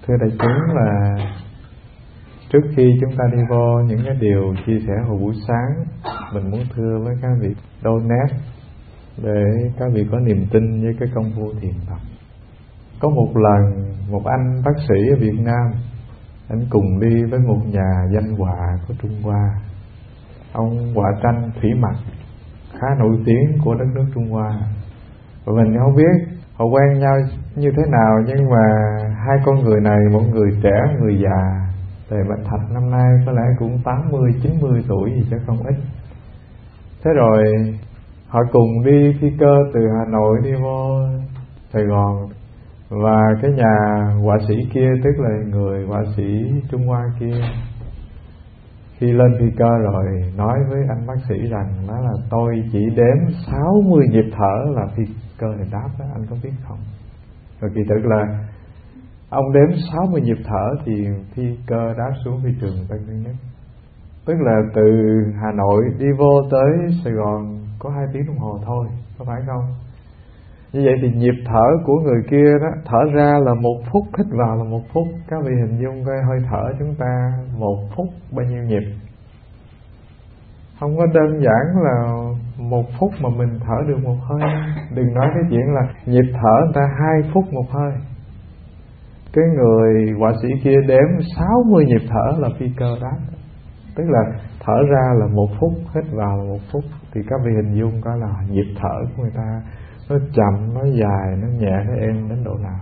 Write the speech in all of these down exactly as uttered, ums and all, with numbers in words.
Thưa đại chúng, là trước khi chúng ta đi vô những cái điều chia sẻ hồi buổi sáng, mình muốn thưa với các vị donate để các vị có niềm tin với cái công phu thiền tập. Có một lần một anh bác sĩ ở Việt Nam, anh cùng đi với một nhà danh họa của Trung Hoa. Ông họa tranh thủy mặc khá nổi tiếng của đất nước Trung Hoa. Và mình không biết họ quen nhau như thế nào, nhưng mà hai con người này, một người trẻ, một người già. Tề Bạch Thạch năm nay có lẽ cũng tám mươi, chín mươi tuổi gì chứ không ít. Thế rồi họ cùng đi phi cơ từ Hà Nội đi vô Sài Gòn. Và cái nhà họa sĩ kia, tức là người họa sĩ Trung Hoa kia, khi lên phi cơ rồi nói với anh bác sĩ rằng đó là tôi chỉ đếm sáu mươi nhịp thở là phi cơ này đáp đó, anh có biết không? Rồi kỳ thực là ông đếm sáu mươi nhịp thở thì phi cơ đáp xuống phi trường Tân Sơn Nhất. Tức là từ Hà Nội đi vô tới Sài Gòn có hai tiếng đồng hồ thôi, có phải không? Như vậy thì nhịp thở của người kia đó, thở ra là một phút, hít vào là một phút. Các vị hình dung coi hơi thở chúng ta một phút bao nhiêu nhịp. Không có đơn giản là một phút mà mình thở được một hơi. Đừng nói cái chuyện là nhịp thở người ta hai phút một hơi. Cái người họa sĩ kia đếm sáu mươi nhịp thở là phi cơ đáp. Tức là thở ra là một phút, hít vào là một phút. Thì các vị hình dung coi là nhịp thở của người ta nó chậm, nó dài, nó nhẹ, nó êm đến độ nào.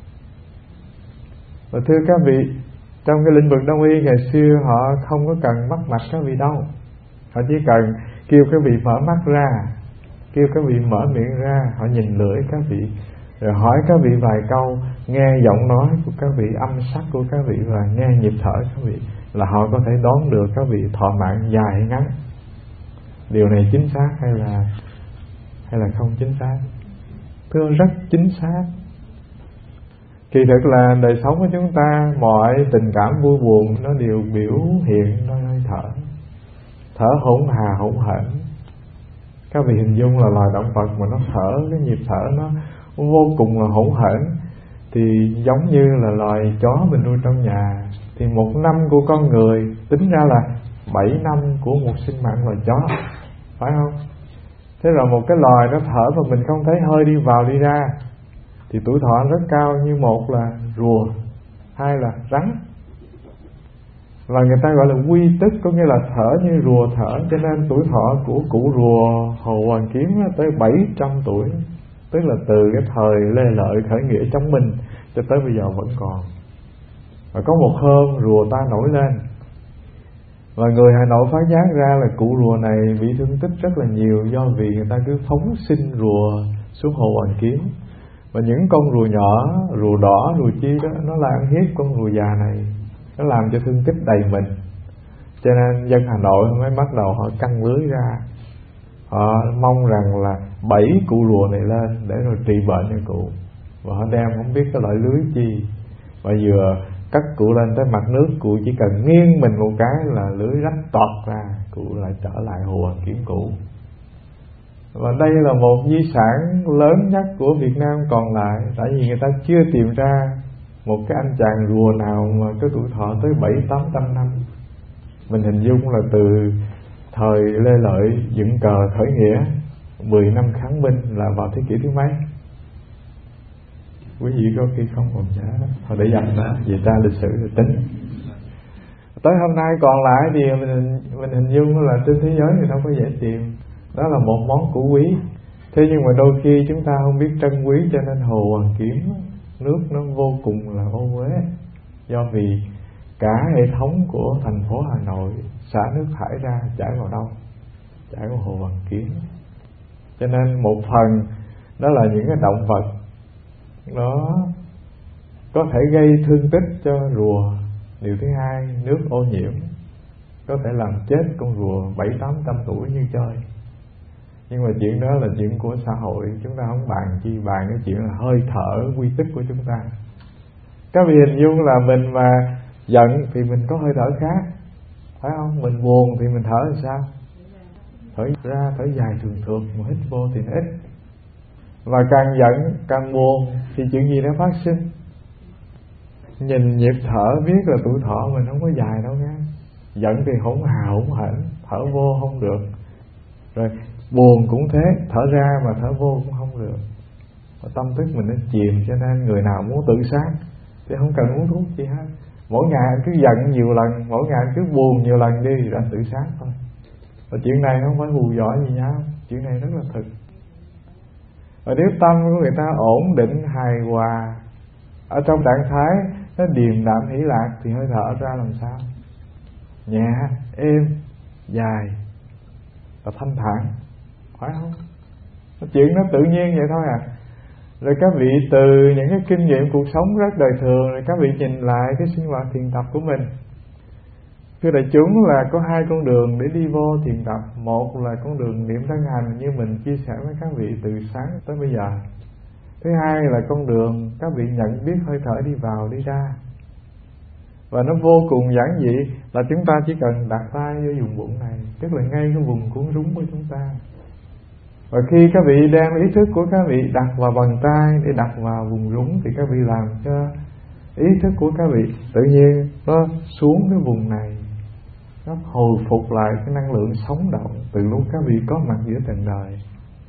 Và thưa các vị, trong cái lĩnh vực đông y ngày xưa họ không có cần bắt mạch các vị đâu. Họ chỉ cần kêu các vị mở mắt ra, kêu các vị mở miệng ra, họ nhìn lưỡi các vị, rồi hỏi các vị vài câu, nghe giọng nói của các vị, âm sắc của các vị và nghe nhịp thở các vị, là họ có thể đoán được các vị thọ mạng dài hay ngắn. Điều này chính xác hay là hay là không chính xác? Thưa, rất chính xác. Kỳ thực là đời sống của chúng ta, mọi tình cảm vui buồn nó đều biểu hiện nơi hơi thở. Thở hỗn hà hỗn hển. Các vị hình dung là loài động vật mà nó thở, cái nhịp thở nó vô cùng là hỗn hển, thì giống như là loài chó mình nuôi trong nhà. Thì một năm của con người tính ra là bảy năm của một sinh mạng loài chó, phải không? Thế rồi một cái loài nó thở mà mình không thấy hơi đi vào đi ra thì tuổi thọ rất cao, như một là rùa, hai là rắn. Và người ta gọi là quy tức, có nghĩa là thở như rùa thở. Cho nên tuổi thọ của cụ rùa Hồ Hoàn Kiếm tới bảy trăm tuổi. Tức là từ cái thời Lê Lợi khởi nghĩa chống Minh cho tới bây giờ vẫn còn. Và có một hôm rùa ta nổi lên, và người Hà Nội phát giác ra là cụ rùa này bị thương tích rất là nhiều, do vì người ta cứ phóng sinh rùa xuống Hồ Hoàn Kiếm. Và những con rùa nhỏ, rùa đỏ, rùa chi đó, nó là ăn hiếp con rùa già này, nó làm cho thương tích đầy mình. Cho nên dân Hà Nội mới bắt đầu họ căng lưới ra, họ mong rằng là bẫy cụ rùa này lên để rồi trị bệnh cho cụ. Và họ đem không biết cái loại lưới chi, và vừa cắt cụ lên tới mặt nước, cụ chỉ cần nghiêng mình một cái là lưới rách toọt ra, cụ lại trở lại Hồ Hoàn Kiếm cũ. Và đây là một di sản lớn nhất của Việt Nam còn lại, tại vì người ta chưa tìm ra một cái anh chàng rùa nào mà có tuổi thọ tới bảy tám trăm năm. Mình hình dung là từ thời Lê Lợi dựng cờ khởi nghĩa, mười năm kháng Minh là vào thế kỷ thứ mấy? Quý vị có khi không còn nhớ đó, thôi để dành đó, về tra lịch sử rồi tính. Tới hôm nay còn lại thì mình, mình hình dung là trên thế giới thì đâu có dễ tìm. Đó là một món cũ quý. Thế nhưng mà đôi khi chúng ta không biết trân quý, cho nên Hồ Hoàn Kiếm nước nó vô cùng là ô uế. Do vì cả hệ thống của thành phố Hà Nội xả nước thải ra chảy vào đâu? Chảy vào Hồ Hoàn Kiếm. Cho nên một phần đó là những cái động vật nó có thể gây thương tích cho rùa. Điều thứ hai, nước ô nhiễm có thể làm chết con rùa bảy tám trăm tuổi như chơi. Nhưng mà chuyện đó là chuyện của xã hội, chúng ta không bàn chi, bàn cái chuyện là hơi thở quy tích của chúng ta. Các vị hình dung là mình mà giận thì mình có hơi thở khác, phải không? Mình buồn thì mình thở làm sao? Thở ra, thở dài thường thường, mà hít vô thì nó ít. Và càng giận, càng buồn thì chuyện gì nó phát sinh? nhìn nhịp thở biết là tuổi thọ mình không có dài đâu nha. Giận thì hỗn hào hỗn hển, thở vô không được. Rồi buồn cũng thế, thở ra mà thở vô cũng không được. Và tâm thức mình nó chìm, cho nên người nào muốn tự sát thì không cần uống thuốc gì hết. Mỗi ngày anh cứ giận nhiều lần, mỗi ngày anh cứ buồn nhiều lần đi thì đã tự sát thôi. Và chuyện này không phải hù dọa gì nhau, chuyện này rất là thực. Và nếu tâm của người ta ổn định, hài hòa, ở trong trạng thái nó điềm đạm hỷ lạc thì hơi thở ra làm sao? Nhẹ, êm, dài và thanh thản, phải không? Chuyện nó tự nhiên vậy thôi à. Rồi các vị từ những cái kinh nghiệm cuộc sống rất đời thường, rồi các vị nhìn lại cái sinh hoạt thiền tập của mình. Thưa đại chúng, là có hai con đường để đi vô thiền tập. Một là con đường niệm thân hành như mình chia sẻ với các vị từ sáng tới bây giờ. Thứ hai là con đường các vị nhận biết hơi thở đi vào đi ra. Và nó vô cùng giản dị, là chúng ta chỉ cần đặt tay vô vùng bụng này, tức là ngay cái vùng cuốn rúng của chúng ta. Và khi các vị đem ý thức của các vị đặt vào bàn tay để đặt vào vùng rúng, thì các vị làm cho ý thức của các vị tự nhiên nó xuống cái vùng này, nó hồi phục lại cái năng lượng sống động từ lúc các vị có mặt giữa trần đời.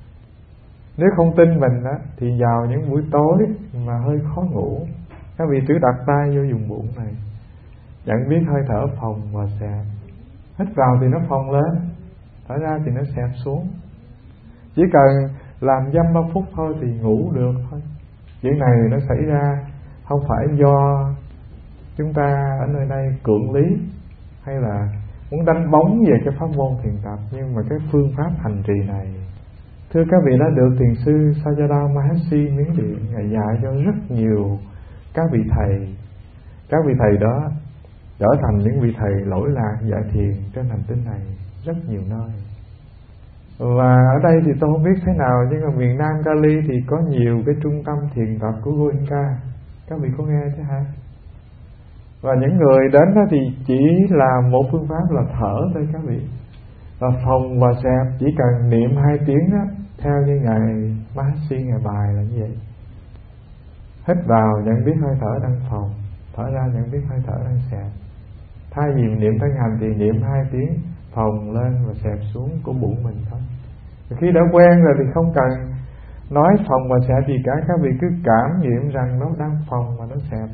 Nếu không tin mình đó, thì vào những buổi tối mà hơi khó ngủ, các vị cứ đặt tay vô vùng bụng này, nhận biết hơi thở phồng và xẹp. Hít vào thì nó phồng lên, thở ra thì nó xẹp xuống. Chỉ cần làm dăm ba phút thôi thì ngủ được thôi. Chuyện này nó xảy ra không phải do chúng ta ở nơi đây cưỡng lý hay là muốn đánh bóng về cái pháp môn thiền tập, nhưng mà cái phương pháp hành trì này, thưa các vị, đã được thiền sư Sayadaw Maharishi Miến Điện Ngài dạy cho rất nhiều các vị thầy. Các vị thầy đó trở thành những vị thầy lỗi lạc dạy thiền trên hành tinh này rất nhiều nơi. Và ở đây thì tôi không biết thế nào, nhưng mà miền Nam Cali thì có nhiều cái trung tâm thiền tập của Goenka. Các vị có nghe chứ hả? Và những người đến đó thì chỉ là một phương pháp là thở thôi các vị. Và phồng và xẹp chỉ cần niệm hai tiếng đó, theo như Ngài Maharishi Ngài bài là như vậy. Hít vào nhận biết hơi thở đang phồng, thở ra nhận biết hơi thở đang xẹp. Thay vì niệm thân hành thì niệm hai tiếng phồng lên và xẹp xuống của bụng mình thôi. Và khi đã quen rồi thì không cần nói phồng và xẹp gì cả, các vị cứ cảm nghiệm rằng nó đang phồng và nó xẹp.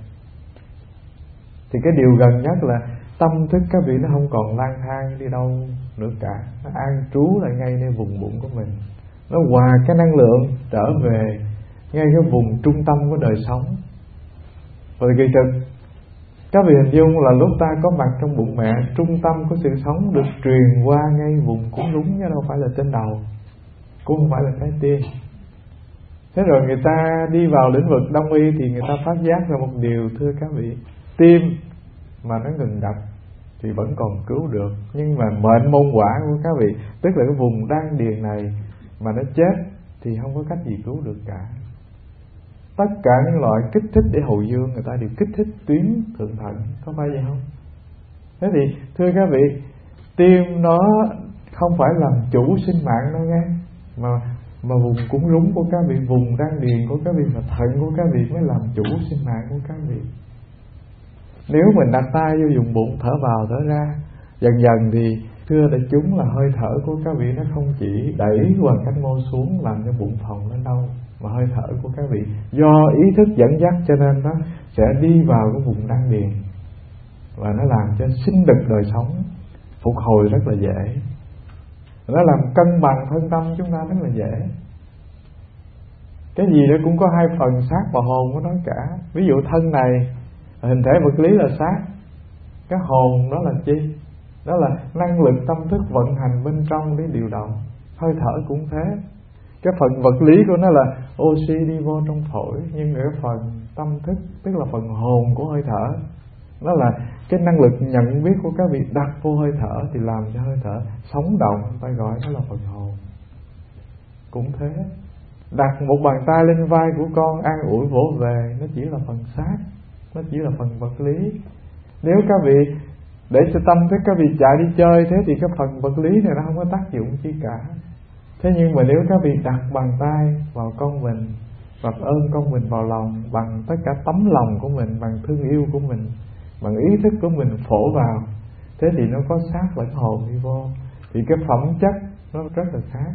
Thì cái điều gần nhất là tâm thức các vị nó không còn lang thang đi đâu nữa cả, nó an trú lại ngay nơi vùng bụng của mình, nó hòa cái năng lượng trở về ngay cái vùng trung tâm của đời sống. Rồi kỳ thực các vị hình dung là lúc ta có mặt trong bụng mẹ, trung tâm của sự sống được truyền qua ngay vùng cuốn rúng, chứ đâu phải là trên đầu, cũng không phải là trái tim. Thế rồi người ta đi vào lĩnh vực đông y thì người ta phát giác ra một điều, thưa các vị, tim mà nó ngừng đập thì vẫn còn cứu được, nhưng mà mệnh môn quả của các vị, tức là cái vùng đan điền này mà nó chết thì không có cách gì cứu được cả. Tất cả những loại kích thích để hồi dương người ta đều kích thích tuyến thượng thận, có phải vậy không? Thế thì thưa các vị, tim nó không phải làm chủ sinh mạng đâu nghe, mà mà vùng cúng rúng của các vị, vùng đan điền của các vị và thận của các vị mới làm chủ sinh mạng của các vị. Nếu mình đặt tay vô vùng bụng, thở vào thở ra, dần dần thì thưa đại chúng là hơi thở của các vị nó không chỉ đẩy hoàn cánh mô xuống làm cho bụng phồng lên đâu, mà hơi thở của các vị do ý thức dẫn dắt cho nên nó sẽ đi vào cái vùng đan điền và nó làm cho sinh lực đời sống phục hồi rất là dễ. Nó làm cân bằng thân tâm chúng ta rất là dễ. Cái gì đó cũng có hai phần, xác và hồn của nó cả. Ví dụ thân này hình thể vật lý là xác, cái hồn đó là chi? Đó là năng lực tâm thức vận hành bên trong để điều động. Hơi thở cũng thế. Cái phần vật lý của nó là oxy đi vô trong phổi, nhưng cái phần tâm thức, tức là phần hồn của hơi thở, nó là cái năng lực nhận biết của các vị đặt vô hơi thở thì làm cho hơi thở sống động, ta gọi nó là phần hồn. Cũng thế, đặt một bàn tay lên vai của con an ủi vỗ về, nó chỉ là phần xác, nó chỉ là phần vật lý. Nếu các vị để cho tâm thức các vị chạy đi chơi, thế thì cái phần vật lý này nó không có tác dụng chi cả. Thế nhưng mà nếu các vị đặt bàn tay vào con mình, và ơn con mình vào lòng bằng tất cả tấm lòng của mình, bằng thương yêu của mình, bằng ý thức của mình phổ vào. Thế thì nó có xác lẫn hồn đi vô, thì cái phẩm chất nó rất là khác.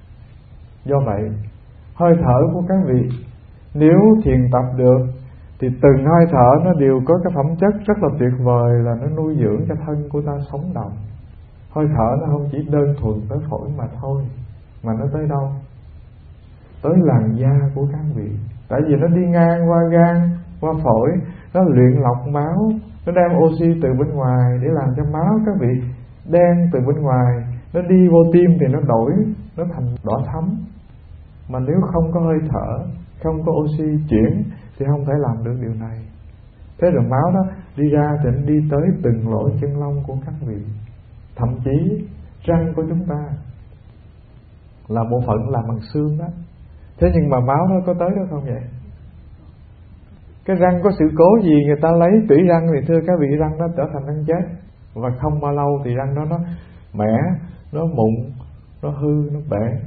Do vậy hơi thở của các vị nếu thiền tập được thì từng hơi thở nó đều có cái phẩm chất rất là tuyệt vời, là nó nuôi dưỡng cho thân của ta sống động. Hơi thở nó không chỉ đơn thuần tới phổi mà thôi, mà nó tới đâu? Tới làn da của các vị. Tại vì nó đi ngang qua gan, qua phổi, nó luyện lọc máu, nó đem oxy từ bên ngoài để làm cho máu các vị đen từ bên ngoài, nó đi vô tim thì nó đổi, nó thành đỏ thắm. Mà nếu không có hơi thở, không có oxy chuyển thì không thể làm được điều này. Thế rồi máu đó đi ra thì nó đi tới từng lỗ chân lông của các vị. Thậm chí răng của chúng ta là bộ phận làm bằng xương đó. Thế nhưng mà máu nó có tới đó không vậy? Cái răng có sự cố gì người ta lấy tủy răng thì thưa các vị răng nó trở thành răng chết. Và không bao lâu thì răng đó nó mẻ, nó mụn, nó hư, nó bể.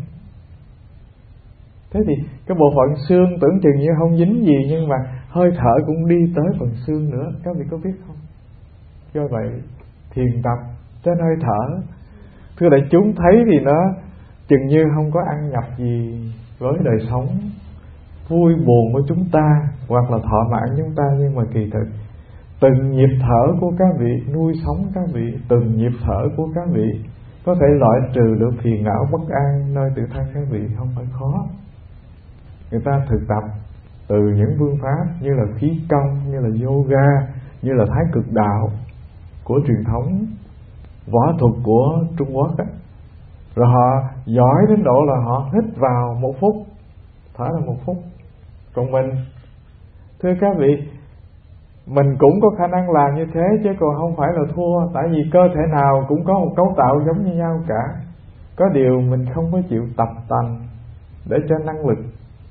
Thế thì cái bộ phận xương tưởng chừng như không dính gì, nhưng mà hơi thở cũng đi tới phần xương nữa. Các vị có biết không? Do vậy thiền tập trên hơi thở, thưa đại chúng thấy thì nó chừng như không có ăn nhập gì với đời sống vui buồn của chúng ta hoặc là thọ mãn chúng ta. Nhưng mà kỳ thực từng nhịp thở của các vị nuôi sống các vị, từng nhịp thở của các vị có thể loại trừ được phiền não bất an nơi tự thân các vị, không phải khó. Người ta thực tập từ những phương pháp như là khí công, như là yoga, như là thái cực đạo của truyền thống võ thuật của Trung Quốc á, rồi họ giỏi đến độ là họ hít vào một phút, thở ra một phút. Còn mình, thưa các vị, mình cũng có khả năng làm như thế chứ còn không phải là thua. Tại vì cơ thể nào cũng có một cấu tạo giống như nhau cả. Có điều mình không có chịu tập tành để cho năng lực,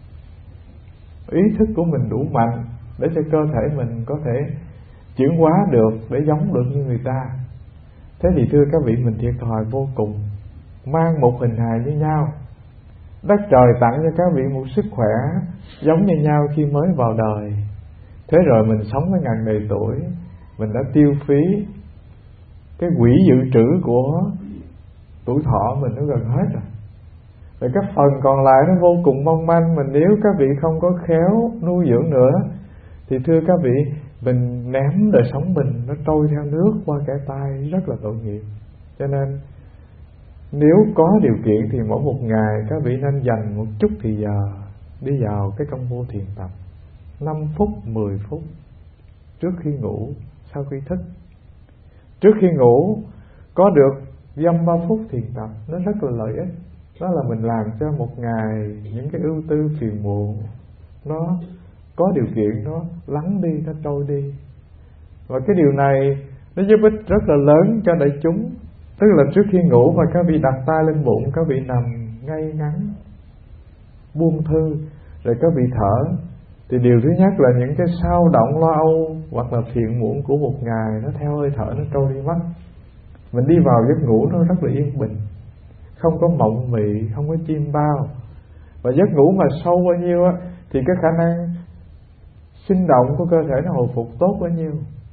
ý thức của mình đủ mạnh để cho cơ thể mình có thể chuyển hóa được, để giống được như người ta. Thế thì thưa các vị, mình thiệt thòi vô cùng. Mang một hình hài như nhau, đất trời tặng cho các vị một sức khỏe giống như nhau khi mới vào đời. Thế rồi mình sống với ngàn đời tuổi, mình đã tiêu phí cái quỹ dự trữ của tuổi thọ mình nó gần hết rồi. Rồi cái phần còn lại nó vô cùng mong manh. Mình nếu các vị không có khéo nuôi dưỡng nữa thì thưa các vị, mình ném đời sống mình nó trôi theo nước qua kẻ tay, rất là tội nghiệp. Cho nên nếu có điều kiện thì mỗi một ngày các vị nên dành một chút thì giờ đi vào cái công vô thiền tập, năm phút, mười phút trước khi ngủ, sau khi thức. Trước khi ngủ có được dăm ba phút thiền tập, nó rất là lợi ích. Đó là mình làm cho một ngày những cái ưu tư phiền muộn nó có điều kiện nó lắng đi, nó trôi đi. Và cái điều này nó giúp ích rất là lớn cho đại chúng. Tức là trước khi ngủ mà các vị đặt tay lên bụng, các vị nằm ngay ngắn, buông thư, rồi các vị thở, thì điều thứ nhất là những cái sao động lo âu hoặc là phiền muộn của một ngày nó theo hơi thở nó trôi đi mất. Mình đi vào giấc ngủ nó rất là yên bình, không có mộng mị, không có chim bao. Và giấc ngủ mà sâu bao nhiêu á thì cái khả năng sinh động của cơ thể nó hồi phục tốt bao nhiêu.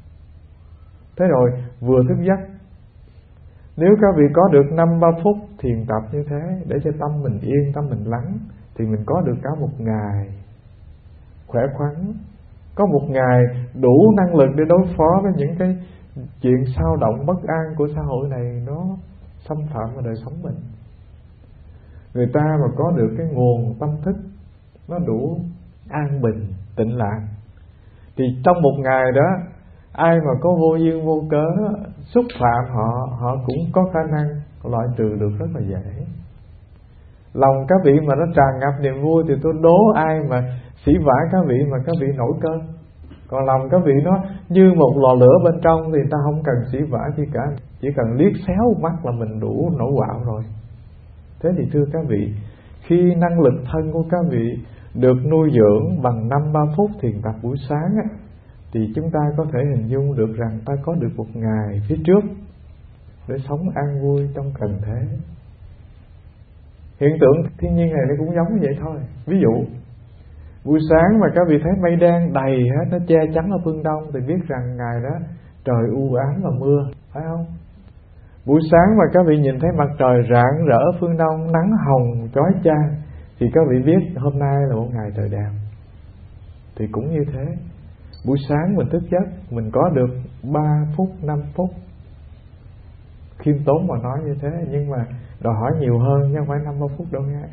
Thế rồi vừa thức giấc, nếu các vị có được năm ba phút thiền tập như thế để cho tâm mình yên, tâm mình lắng, thì mình có được cả một ngày khỏe khoắn, có một ngày đủ năng lực để đối phó với những cái chuyện sao động bất an của xã hội này nó xâm phạm vào đời sống mình. Người ta mà có được cái nguồn tâm thức nó đủ an bình, tịnh lạc, thì trong một ngày đó ai mà có vô duyên vô cớ xúc phạm họ, họ cũng có khả năng loại trừ được rất là dễ. Lòng các vị mà nó tràn ngập niềm vui thì tôi đố ai mà sỉ vả các vị mà các vị nổi cơn. Còn lòng các vị nó như một lò lửa bên trong thì ta không cần sỉ vả gì cả, chỉ cần liếc xéo mắt là mình đủ nổi quạo rồi. Thế thì thưa các vị, khi năng lực thân của các vị được nuôi dưỡng bằng năm ba phút thiền tập buổi sáng á, thì chúng ta có thể hình dung được rằng ta có được một ngày phía trước để sống an vui trong trần thế. Hiện tượng thiên nhiên này nó cũng giống như vậy thôi. Ví dụ Buổi sáng mà các vị thấy mây đen đầy hết, nó che chắn ở phương đông, thì biết rằng ngày đó trời u ám và mưa, phải không? Buổi sáng mà các vị nhìn thấy mặt trời rạng rỡ phương đông, nắng hồng chói chang, thì các vị biết hôm nay là một ngày trời đẹp. Thì cũng như thế, buổi sáng mình thức giấc, mình có được ba phút, năm phút, khiêm tốn mà nói như thế, nhưng mà đòi hỏi nhiều hơn chứ không phải năm mươi phút đâu nghe.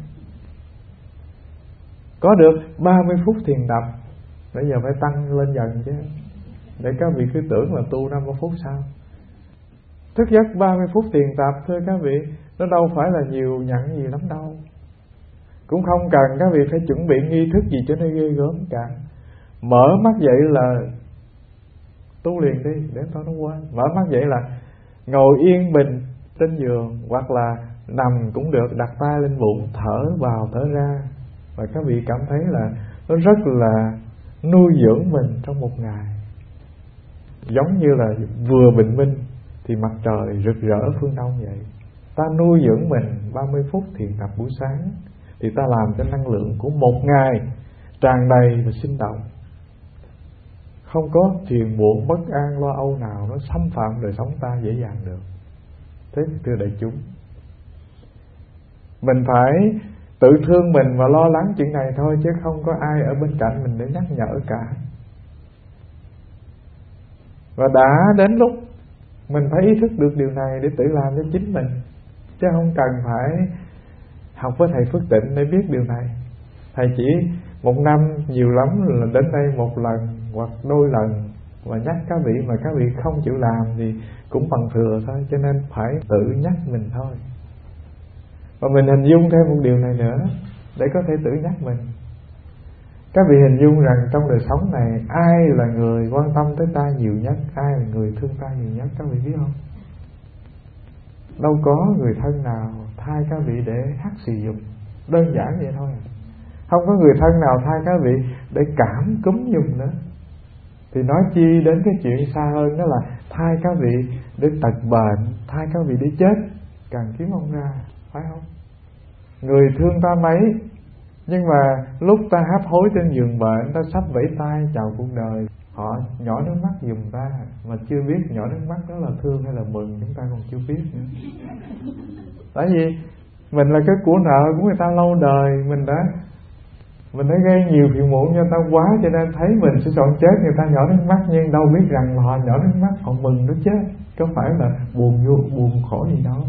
Có được ba mươi phút thiền tập, bây giờ phải tăng lên dần chứ. Để các vị cứ tưởng là tu năm mươi phút sao. Thức giấc ba mươi phút thiền tập, thưa các vị, nó đâu phải là nhiều nhận gì lắm đâu. Cũng không cần các vị phải chuẩn bị nghi thức gì cho nó ghê gớm cả. Mở mắt dậy là tu liền đi, để tôi nó quên. Mở mắt dậy là ngồi yên bình trên giường, hoặc là nằm cũng được, đặt tay lên bụng, thở vào thở ra. Và các vị cảm thấy là nó rất là nuôi dưỡng mình trong một ngày. Giống như là vừa bình minh thì mặt trời rực rỡ phương đông vậy. Ta nuôi dưỡng mình ba mươi phút thiền tập buổi sáng, thì ta làm cho năng lượng của một ngày tràn đầy và sinh động. Không có phiền muộn, bất an, lo âu nào nó xâm phạm đời sống ta dễ dàng được. Thế thưa đại chúng, mình phải tự thương mình và lo lắng chuyện này thôi, chứ không có ai ở bên cạnh mình để nhắc nhở cả. Và đã đến lúc mình phải ý thức được điều này để tự làm cho chính mình, chứ không cần phải học với thầy Phước Tịnh để biết điều này. Thầy chỉ một năm nhiều lắm là đến đây một lần hoặc đôi lần, và nhắc các vị mà các vị không chịu làm thì cũng bằng thừa thôi, cho nên phải tự nhắc mình thôi. Và mình hình dung thêm một điều này nữa để có thể tự nhắc mình. Các vị hình dung rằng trong đời sống này, ai là người quan tâm tới ta nhiều nhất, ai là người thương ta nhiều nhất, các vị biết không? Đâu có người thân nào thay các vị để hắt xì giùm, đơn giản vậy thôi. Không có người thân nào thay các vị để cảm cúm giùm nữa. Thì nói chi đến cái chuyện xa hơn, đó là thay các vị để tật bệnh, thay các vị để chết, càng kiếm không ra, phải không? Người thương ta mấy, nhưng mà lúc ta hấp hối trên giường bệnh, ta sắp vẫy tay chào cuộc đời, họ nhỏ nước mắt giùm ta, mà chưa biết nhỏ nước mắt đó là thương hay là mừng, chúng ta còn chưa biết nữa. Tại vì mình là cái của nợ của người ta lâu đời, mình đã mình đã gây nhiều phiền muộn cho ta quá, cho nên thấy mình sẽ chọn chết, người ta nhỏ nước mắt, nhưng đâu biết rằng là họ nhỏ nước mắt, họ mừng nó chết, có phải là buồn vô buồn khổ gì đâu.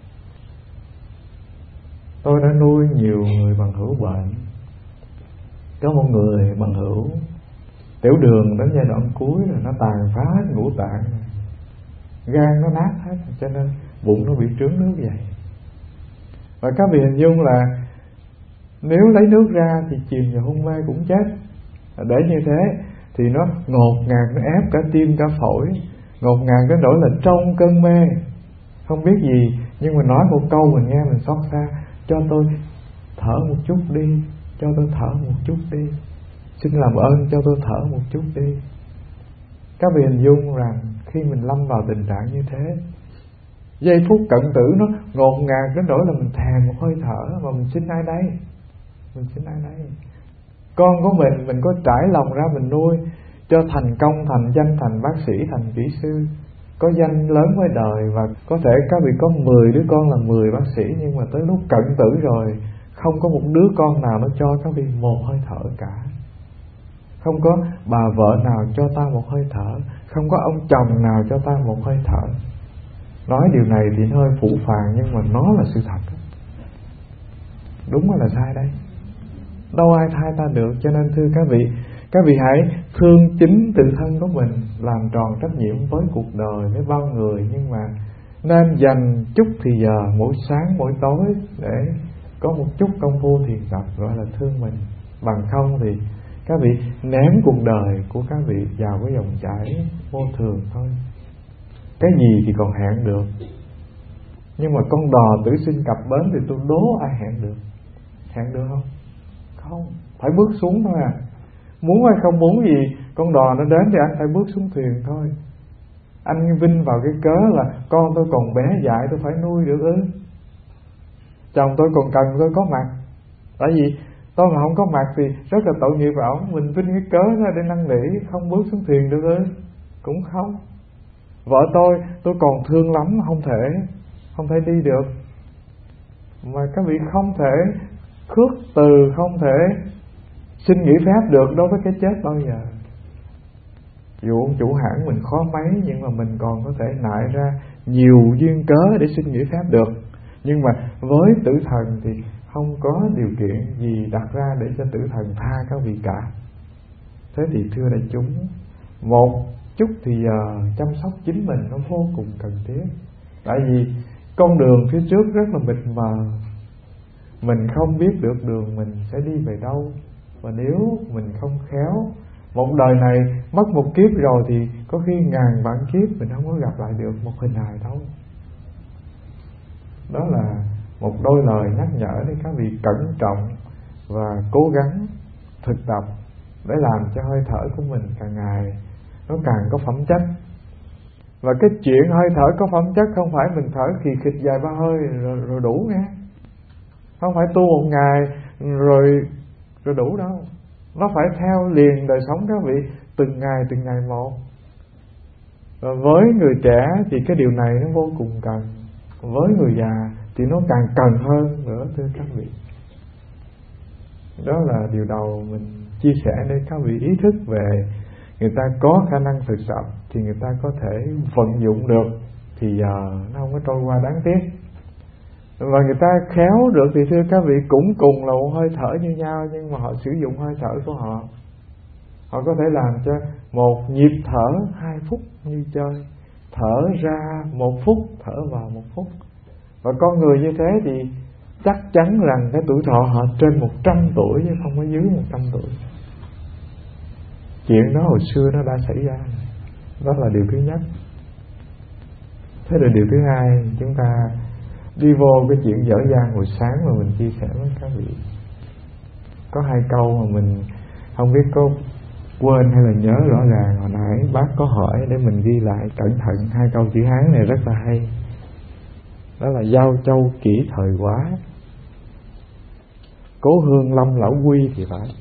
Tôi đã nuôi nhiều người bằng hữu bệnh. Có một người bằng hữu tiểu đường đến giai đoạn cuối rồi, nó tàn phá hết ngũ tạng, gan nó nát hết, cho nên bụng nó bị trướng nước vậy. Và các vị hình dung là nếu lấy nước ra thì chìm vào hôn mê cũng chết. Để như thế thì nó ngột ngạt, nó ép cả tim cả phổi, ngột ngạt đến nỗi là trong cơn mê không biết gì, nhưng mà nói một câu mình nghe mình xót xa: cho tôi thở một chút đi, cho tôi thở một chút đi, xin làm ơn cho tôi thở một chút đi. Các vị hình dung rằng khi mình lâm vào tình trạng như thế, giây phút cận tử nó ngột ngạt đến nỗi là mình thèm một hơi thở, mà mình xin ai đây? Mình xin ai đây? Con của mình, mình có trải lòng ra mình nuôi cho thành công, thành danh, thành bác sĩ, thành kỹ sư, có danh lớn với đời, và có thể các vị có mười đứa con là mười bác sĩ, nhưng mà tới lúc cận tử rồi không có một đứa con nào nó cho các vị một hơi thở cả. Không có bà vợ nào cho ta một hơi thở, không có ông chồng nào cho ta một hơi thở. Nói điều này thì hơi phũ phàng, nhưng mà nó là sự thật. Đúng hay là sai đây? Đâu ai thay ta được. Cho nên thưa các vị, các vị hãy thương chính tự thân của mình, làm tròn trách nhiệm với cuộc đời, với bao người, nhưng mà nên dành chút thì giờ mỗi sáng mỗi tối để có một chút công phu thiền tập, gọi là thương mình. Bằng không thì các vị ném cuộc đời của các vị vào cái dòng chảy vô thường thôi. Cái gì thì còn hẹn được, nhưng mà con đò tử sinh cập bến thì tôi đố ai hẹn được. Hẹn được không? Không, phải bước xuống thôi à. Muốn hay không muốn gì, con đò nó đến thì anh phải bước xuống thuyền thôi. Anh vinh vào cái cớ là con tôi còn bé dại, tôi phải nuôi được ư? Chồng tôi còn cần tôi có mặt. Tại vì tôi mà không có mặt thì rất là tội nghiệp vào ổng. Mình vinh cái cớ ra để năn nỉ không bước xuống thuyền được ư? Cũng không. Vợ tôi tôi còn thương lắm, không thể không thể đi được. Mà các vị không thể khước từ, không thể xin nghỉ phép được đối với cái chết bao giờ. Dù ông chủ hãng mình khó mấy, nhưng mà mình còn có thể nại ra nhiều duyên cớ để xin nghỉ phép được. Nhưng mà với tử thần thì không có điều kiện gì đặt ra để cho tử thần tha các vị cả. Thế thì thưa đại chúng, một chút thì giờ chăm sóc chính mình nó vô cùng cần thiết. Tại vì con đường phía trước rất là mịt mờ, mình không biết được đường mình sẽ đi về đâu. Và nếu mình không khéo, một đời này mất một kiếp rồi thì có khi ngàn vạn kiếp mình không có gặp lại được một hình hài đâu. Đó là một đôi lời nhắc nhở để các vị cẩn trọng và cố gắng thực tập để làm cho hơi thở của mình càng ngày nó càng có phẩm chất. Và cái chuyện hơi thở có phẩm chất không phải mình thở khì khịch vài ba hơi rồi, rồi đủ nghe. Không phải tu một ngày rồi rồi đủ đâu. Nó phải theo liền đời sống các vị, từng ngày từng ngày một. Và với người trẻ thì cái điều này nó vô cùng cần. Với người già thì nó càng cần hơn nữa thưa các vị. Đó là điều đầu mình chia sẻ để các vị ý thức về người ta có khả năng thực tập thì người ta có thể vận dụng được, thì giờ nó không có trôi qua đáng tiếc. Và người ta khéo được thì thưa các vị cũng cùng là một hơi thở như nhau, nhưng mà họ sử dụng hơi thở của họ. Họ có thể làm cho một nhịp thở hai phút như chơi, thở ra một phút, thở vào một phút. Và con người như thế thì chắc chắn rằng cái tuổi thọ họ trên một trăm tuổi chứ không có dưới một trăm tuổi. Chuyện đó hồi xưa nó đã xảy ra. Đó là điều thứ nhất. Thế là điều thứ hai, chúng ta đi vô cái chuyện dở dang hồi sáng mà mình chia sẻ với các vị. Có hai câu mà mình không biết có quên hay là nhớ rõ ràng. Hồi nãy bác có hỏi để mình ghi lại cẩn thận. Hai câu chữ Hán này rất là hay. Đó là giao châu kỹ thời quá, cố hương lâm lão quy thì phải.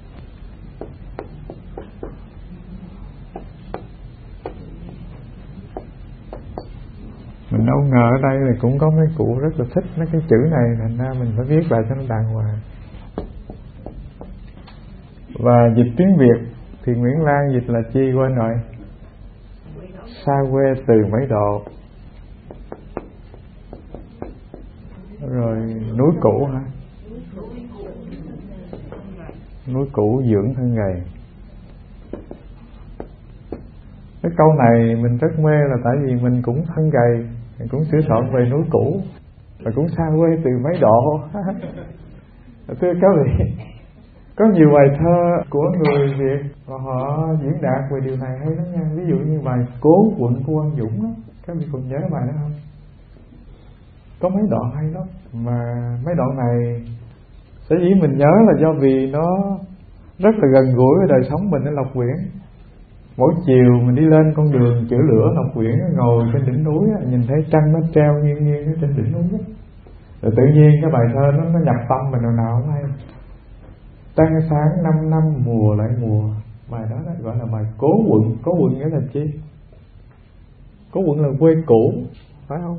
Mình đâu ngờ ở đây là cũng có mấy cụ rất là thích mấy cái chữ này, thành ra mình phải viết lại cho nó đàng hoàng. Và dịch tiếng Việt thì Nguyễn Lan dịch là chi quên rồi? Xa quê từ mấy độ. Rồi núi cũ hả? Núi cũ dưỡng thân gầy. Cái câu này mình rất mê là tại vì mình cũng thân gầy, mình cũng sửa soạn về núi cũ, và cũng xa quê từ mấy độ. Thưa các vị, có nhiều bài thơ của người Việt và họ diễn đạt về điều này hay lắm nha. Ví dụ như bài Cố Quận của Quang Dũng đó, các vị còn nhớ bài đó không? Có mấy đoạn hay lắm. Mà mấy đoạn này sở dĩ mình nhớ là do vì nó rất là gần gũi với đời sống mình ở Lộc Quyển. Mỗi chiều mình đi lên con đường chữa lửa Lộc Quyển, ngồi trên đỉnh núi, nhìn thấy trăng nó treo nghiêng nghiêng trên đỉnh núi. Rồi tự nhiên cái bài thơ nó, nó nhập tâm mình nào nào không hay. Trăng sáng năm năm mùa lại mùa. Bài đó, đó gọi là bài Cố Quận. Cố Quận nghĩa là chi? Cố Quận là quê cũ, phải không?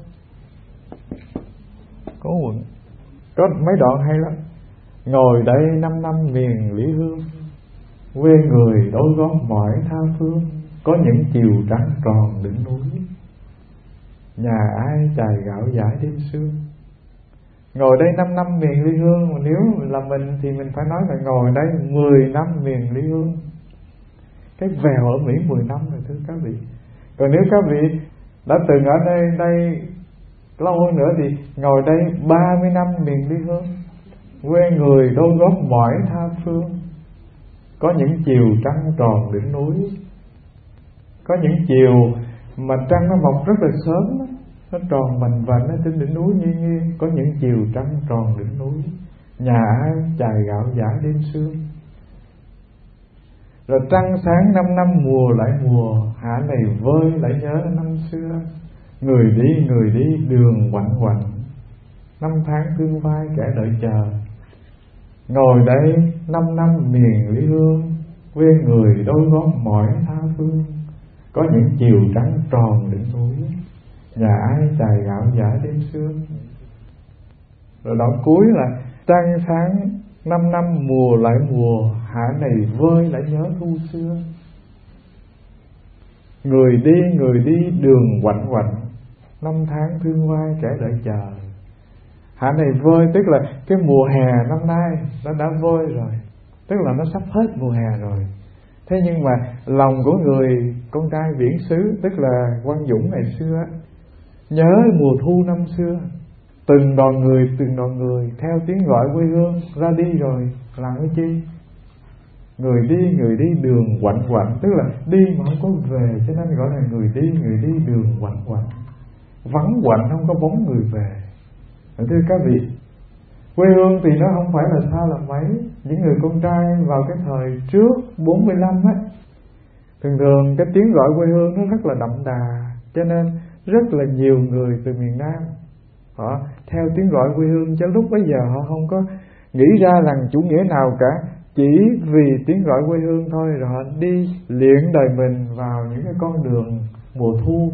Cố Quận. Có mấy đoạn hay lắm. Ngồi đây năm năm miền Lý Hương, quê người đôi gót mỏi tha phương, có những chiều trắng tròn đỉnh núi, nhà ai chài gạo giải đêm sương. Ngồi đây năm năm miền Lý Hương, mà nếu là mình thì mình phải nói là ngồi đây mười năm miền Lý Hương. Cái vèo ở Mỹ mười năm rồi thưa các vị. Còn nếu các vị đã từng ở đây đây lâu hơn nữa thì ngồi đây ba mươi năm miền Lý Hương, quê người đôi gót mỏi tha phương, có những chiều trăng tròn đỉnh núi. Có những chiều mà trăng nó mọc rất là sớm, nó tròn vành vành ở trên đỉnh núi nghiêng nghiêng. Có những chiều trăng tròn đỉnh núi, nhà ai chài gạo giải đêm sương. Rồi trăng sáng năm năm mùa lại mùa, hạ này vơi lại nhớ năm xưa. Người đi người đi đường quạnh quạnh, năm tháng thương vai kẻ đợi chờ. Ngồi đây năm năm miền ly hương, quê người đôi gót mỏi tha phương. Có những chiều trắng tròn đỉnh núi, nhà ai chài gạo giả đêm sương. Rồi đoạn cuối là trăng sáng năm năm mùa lại mùa, hạ này vơi lại nhớ thu xưa. Người đi người đi đường quạnh quạnh, năm tháng thương vai kẻ đợi chờ. Hạ này vơi tức là cái mùa hè năm nay nó đã vơi rồi, tức là nó sắp hết mùa hè rồi. Thế nhưng mà lòng của người con trai viễn xứ, tức là Quang Dũng ngày xưa, nhớ mùa thu năm xưa. Từng đoàn người từng đoàn người theo tiếng gọi quê hương ra đi rồi, làm cái chi? Người đi người đi đường quạnh quạnh, tức là đi mà không có về, cho nên gọi là người đi người đi đường quạnh quạnh. Vắng quạnh không có bóng người về. Thưa các vị, quê hương thì nó không phải là xa là mấy. Những người con trai vào cái thời trước bốn mươi lăm á, thường thường cái tiếng gọi quê hương nó rất là đậm đà, cho nên rất là nhiều người từ miền Nam họ theo tiếng gọi quê hương, cho lúc bấy giờ họ không có nghĩ ra rằng chủ nghĩa nào cả, chỉ vì tiếng gọi quê hương thôi, rồi họ đi luyện đời mình vào những cái con đường mùa thu.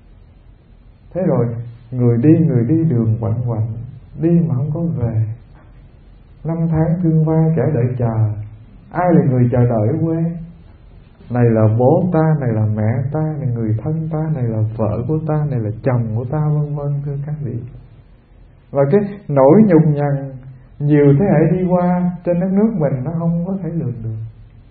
Thế rồi người đi người đi đường quạnh quạnh, đi mà không có về. Năm tháng thương vai kẻ đợi chờ. Ai là người chờ đợi ở quê? Này là bố ta, này là mẹ ta, này người thân ta, này là vợ của ta, này là chồng của ta, vân vân. Thưa các vị, và cái nỗi nhục nhằn nhiều thế hệ đi qua trên đất nước mình nó không có thể lường được.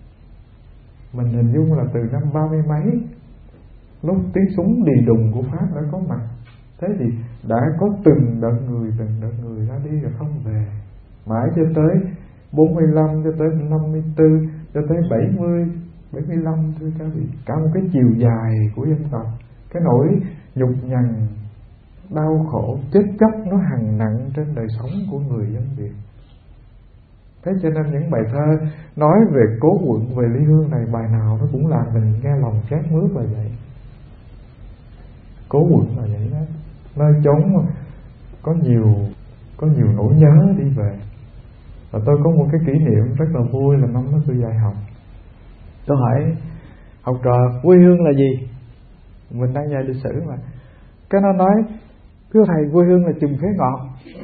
Mình hình dung là từ năm ba mươi mấy, lúc tiếng súng đì đùng của Pháp đã có mặt, thế thì đã có từng đợt người từng đợt người ra đi rồi không về, mãi cho tới bốn mươi lăm, cho tới năm mươi tư, cho tới bảy mươi, bảy mươi lăm. Thưa các vị, cả một cái chiều dài của dân tộc, cái nỗi nhục nhằn, đau khổ, chết chóc nó hằn nặng trên đời sống của người dân Việt. Thế cho nên những bài thơ nói về Cố Quận, về ly hương này, bài nào nó cũng làm mình nghe lòng chát mướt là vậy. Cố Quận là vậy đó, nơi chốn có nhiều có nhiều nỗi nhớ đi về. Và tôi có một cái kỷ niệm rất là vui là năm đó tôi dạy học. Tôi hỏi học trò quê hương là gì? Mình đang dạy lịch sử mà. Cái nó nói, thưa thầy, quê hương là chùm khế ngọt.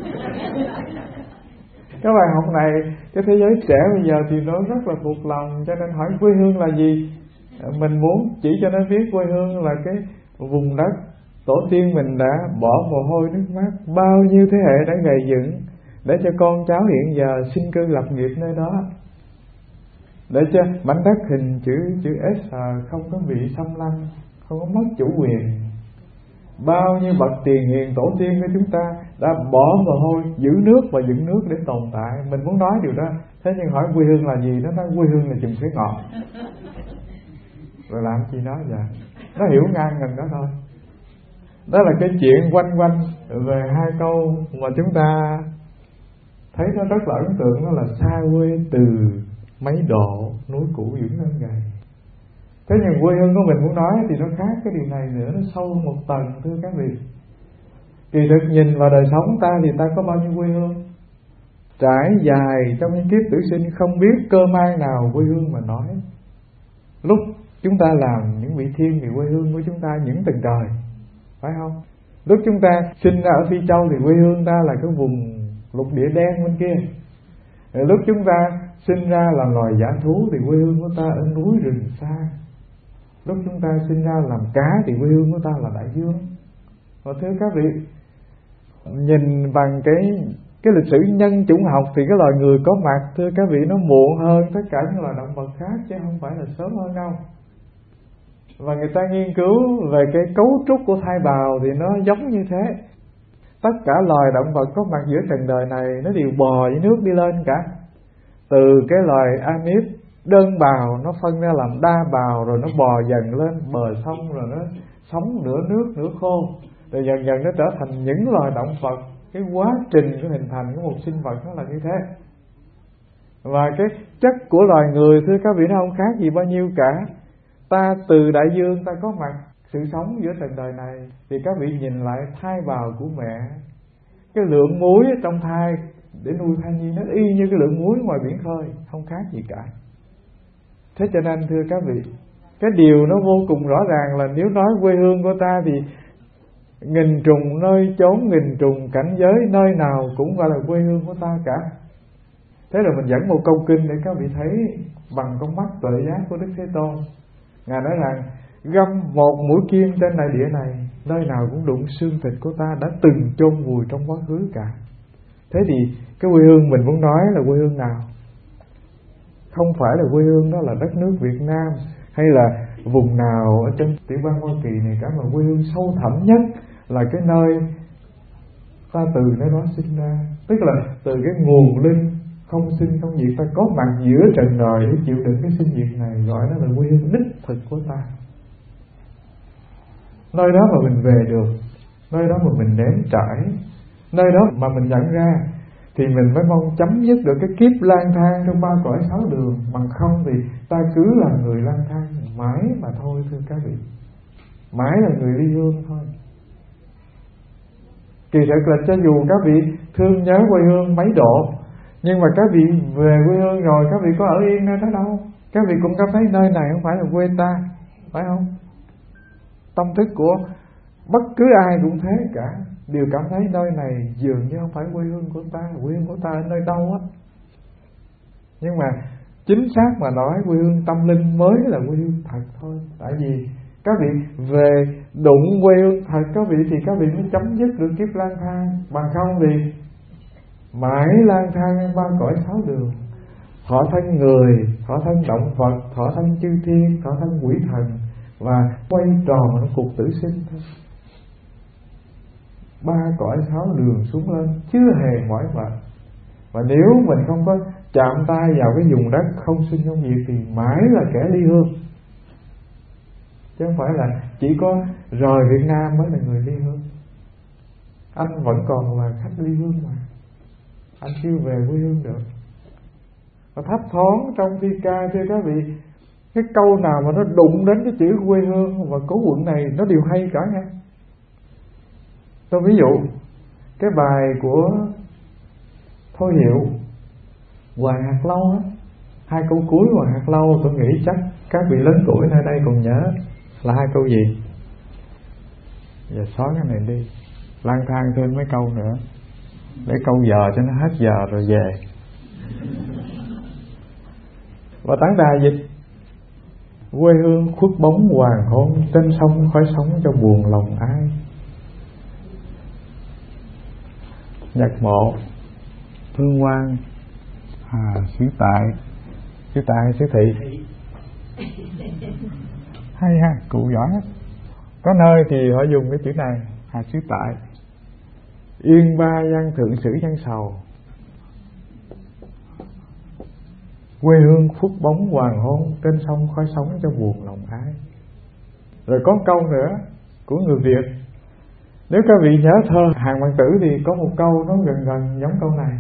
Cái bài học này cái thế giới trẻ bây giờ thì nó rất là thuộc lòng, cho nên hỏi quê hương là gì, mình muốn chỉ cho nó biết quê hương là cái vùng đất tổ tiên mình đã bỏ mồ hôi nước mắt, bao nhiêu thế hệ đã gầy dựng để cho con cháu hiện giờ sinh cư lập nghiệp nơi đó, để cho mảnh đất hình chữ chữ S không có bị xâm lăng, không có mất chủ quyền. Bao nhiêu bậc tiền hiền tổ tiên của chúng ta đã bỏ mồ hôi giữ nước và dựng nước để tồn tại. Mình muốn nói điều đó, thế nhưng hỏi quê hương là gì, nó nói quê hương là chùm khế ngọt. Rồi làm gì nói vậy? Nó hiểu ngang ngần đó thôi. Đó là cái chuyện quanh quanh về hai câu mà chúng ta thấy nó rất là ấn tượng, đó là xa quê từ mấy độ, núi cũ dưỡng lên gầy. Thế nhưng quê hương của mình muốn nói thì nó khác cái điều này nữa, nó sâu hơn một tầng. Thưa các vị, kỳ thực nhìn vào đời sống ta thì ta có bao nhiêu quê hương, trải dài trong những kiếp tử sinh không biết cơ may nào quê hương mà nói. Lúc chúng ta làm những vị thiên thì quê hương của chúng ta những tầng trời, phải không? Lúc chúng ta sinh ra ở Phi Châu thì quê hương ta là cái vùng lục địa đen bên kia. Lúc chúng ta sinh ra làm loài dã thú thì quê hương của ta ở núi rừng xa. Lúc chúng ta sinh ra làm cá thì quê hương của ta là đại dương. Và thưa các vị, nhìn bằng cái cái lịch sử nhân chủng học thì cái loài người có mặt, thưa các vị, nó muộn hơn tất cả những loài động vật khác chứ không phải là sớm hơn đâu. Và người ta nghiên cứu về cái cấu trúc của thai bào thì nó giống như thế. Tất cả loài động vật có mặt giữa trần đời này nó đều bò với nước đi lên cả. Từ cái loài amip đơn bào nó phân ra làm đa bào, rồi nó bò dần lên bờ sông, rồi nó sống nửa nước nửa khô, rồi dần dần nó trở thành những loài động vật. Cái quá trình của hình thành của một sinh vật nó là như thế. Và cái chất của loài người, thưa các vị, nó không khác gì bao nhiêu cả. Ta từ đại dương ta có mặt sự sống giữa trần đời này, thì các vị nhìn lại thai bào của mẹ, cái lượng muối trong thai để nuôi thai nhi, nó y như cái lượng muối ngoài biển khơi, không khác gì cả. Thế cho nên thưa các vị, cái điều nó vô cùng rõ ràng là nếu nói quê hương của ta thì nghìn trùng nơi chốn, nghìn trùng cảnh giới, nơi nào cũng gọi là quê hương của ta cả. Thế rồi mình dẫn một câu kinh để các vị thấy bằng con mắt tuệ giác của Đức Thế Tôn. Ngài nói rằng găm một mũi kim trên đại địa này, nơi nào cũng đụng xương thịt của ta đã từng chôn vùi trong quá khứ cả. Thế thì cái quê hương mình muốn nói là quê hương nào? Không phải là quê hương đó là đất nước Việt Nam hay là vùng nào ở trên tiểu bang Hoa Kỳ này cả, mà quê hương sâu thẳm nhất là cái nơi ta từ nơi đó sinh ra. Tức là từ cái nguồn linh không sinh không diệt, ta có mặt giữa trần đời để chịu đựng cái sinh diệt này, gọi nó là quê hương đích thực của ta. Nơi đó mà mình về được, nơi đó mà mình nếm trải, nơi đó mà mình nhận ra, thì mình mới mong chấm dứt được cái kiếp lang thang trong ba cõi sáu đường. Bằng không thì ta cứ là người lang thang mãi mà thôi thưa các vị, mãi là người ly hương thôi. Kỳ thực là cho dù các vị thương nhớ quê hương mấy độ, nhưng mà các vị về quê hương rồi, các vị có ở yên nơi đó đâu. Các vị cũng cảm thấy nơi này không phải là quê ta, phải không? Tâm thức của bất cứ ai cũng thế cả, đều cảm thấy nơi này dường như không phải quê hương của ta. Quê hương của ta ở nơi đâu á? Nhưng mà chính xác mà nói, quê hương tâm linh mới là quê hương thật thôi. Tại vì các vị về đụng quê hương thật các vị thì các vị mới chấm dứt được kiếp lang thang. Bằng không thì mãi lang thang ba cõi sáu đường, thọ thân người, thọ thân động vật, thọ thân chư thiên, thọ thân quỷ thần, và quay tròn trong cuộc tử sinh thôi. Ba cõi sáu đường xuống lên chưa hề mỏi mệt. Và nếu mình không có chạm tay vào cái vùng đất không sinh không diệt thì mãi là kẻ ly hương, chứ không phải là chỉ có rời Việt Nam mới là người ly hương. Anh vẫn còn là khách ly hương mà, anh chưa về quê hương được. Và thấp thoáng trong thi ca thưa các vị, cái câu nào mà nó đụng đến cái chữ quê hương và cố quận này nó đều hay cả nha. Tôi ví dụ cái bài của Thôi Hiệu Hoàng Hạt Lâu á, hai câu cuối Hoàng Hạt Lâu tôi nghĩ chắc các vị lớn tuổi nơi đây còn nhớ là hai câu gì. Giờ xóa cái này đi, lang thang thêm mấy câu nữa để câu giờ cho nó hết giờ rồi về. Và tán đà dịch: quê hương khuất bóng hoàng hôn, trên sông khói sóng cho buồn lòng ai. Nhật Mộ Thương Quan Hà Xứ Tại, Xứ Tại hay Xứ Thị? Hay ha, cụ giỏi. Có nơi thì họ dùng cái chữ này, Hà Xứ Tại. Yên ba gian thượng sử gian sầu, quê hương khuất bóng hoàng hôn, trên sông khói sóng cho buồn lòng ai. Rồi có câu nữa của người Việt, nếu các vị nhớ thơ Hàng Văn Tử thì có một câu nó gần gần giống câu này: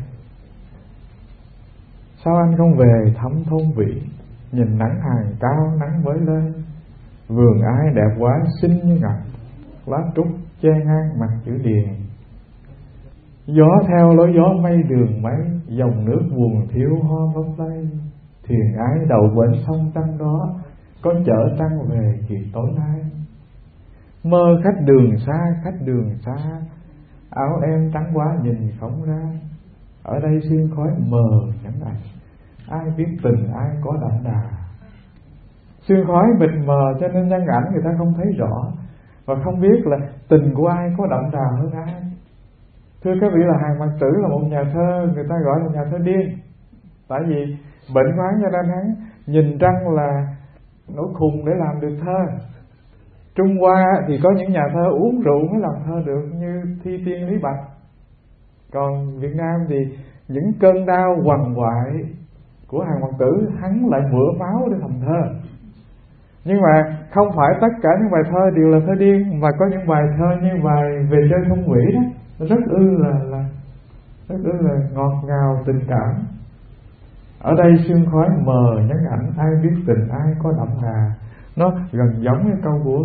sao anh không về thăm thôn vị, nhìn nắng hàng cao nắng mới lên, vườn ai đẹp quá xinh như ngọc, lá trúc che ngang mặt chữ điền. Gió theo lối gió mây đường mấy, dòng nước buồn thiếu hoa bóng lây, thuyền ái đầu bến sông trăng đó, có chở trăng về kịp tối nay. Mơ khách đường xa, khách đường xa, áo em trắng quá nhìn không ra, ở đây xuyên khói mờ nhẫn ảnh, ai biết tình ai có đậm đà. Xuyên khói mịt mờ cho nên nhân ảnh người ta không thấy rõ, và không biết là tình của ai có đậm đà hơn ai. Thưa các vị, là Hàng Mặc Tử là một nhà thơ, người ta gọi là nhà thơ điên. Tại vì bệnh hoáng cho nên hắn nhìn trăng là nỗi khùng để làm được thơ. Trung Hoa thì có những nhà thơ uống rượu mới làm thơ được, như Thi Tiên Lý Bạch. Còn Việt Nam thì những cơn đau quằn quại của Hàng Mặc Tử hắn lại mửa máu để thành thơ. Nhưng mà không phải tất cả những bài thơ đều là thơ điên, mà có những bài thơ như bài Về Chơi Không Quỷ đó, rất ư là, là rất ư là ngọt ngào tình cảm. Ở đây sương khói mờ nhắn ảnh, ai biết tình ai có đậm đà. Nó gần giống cái câu của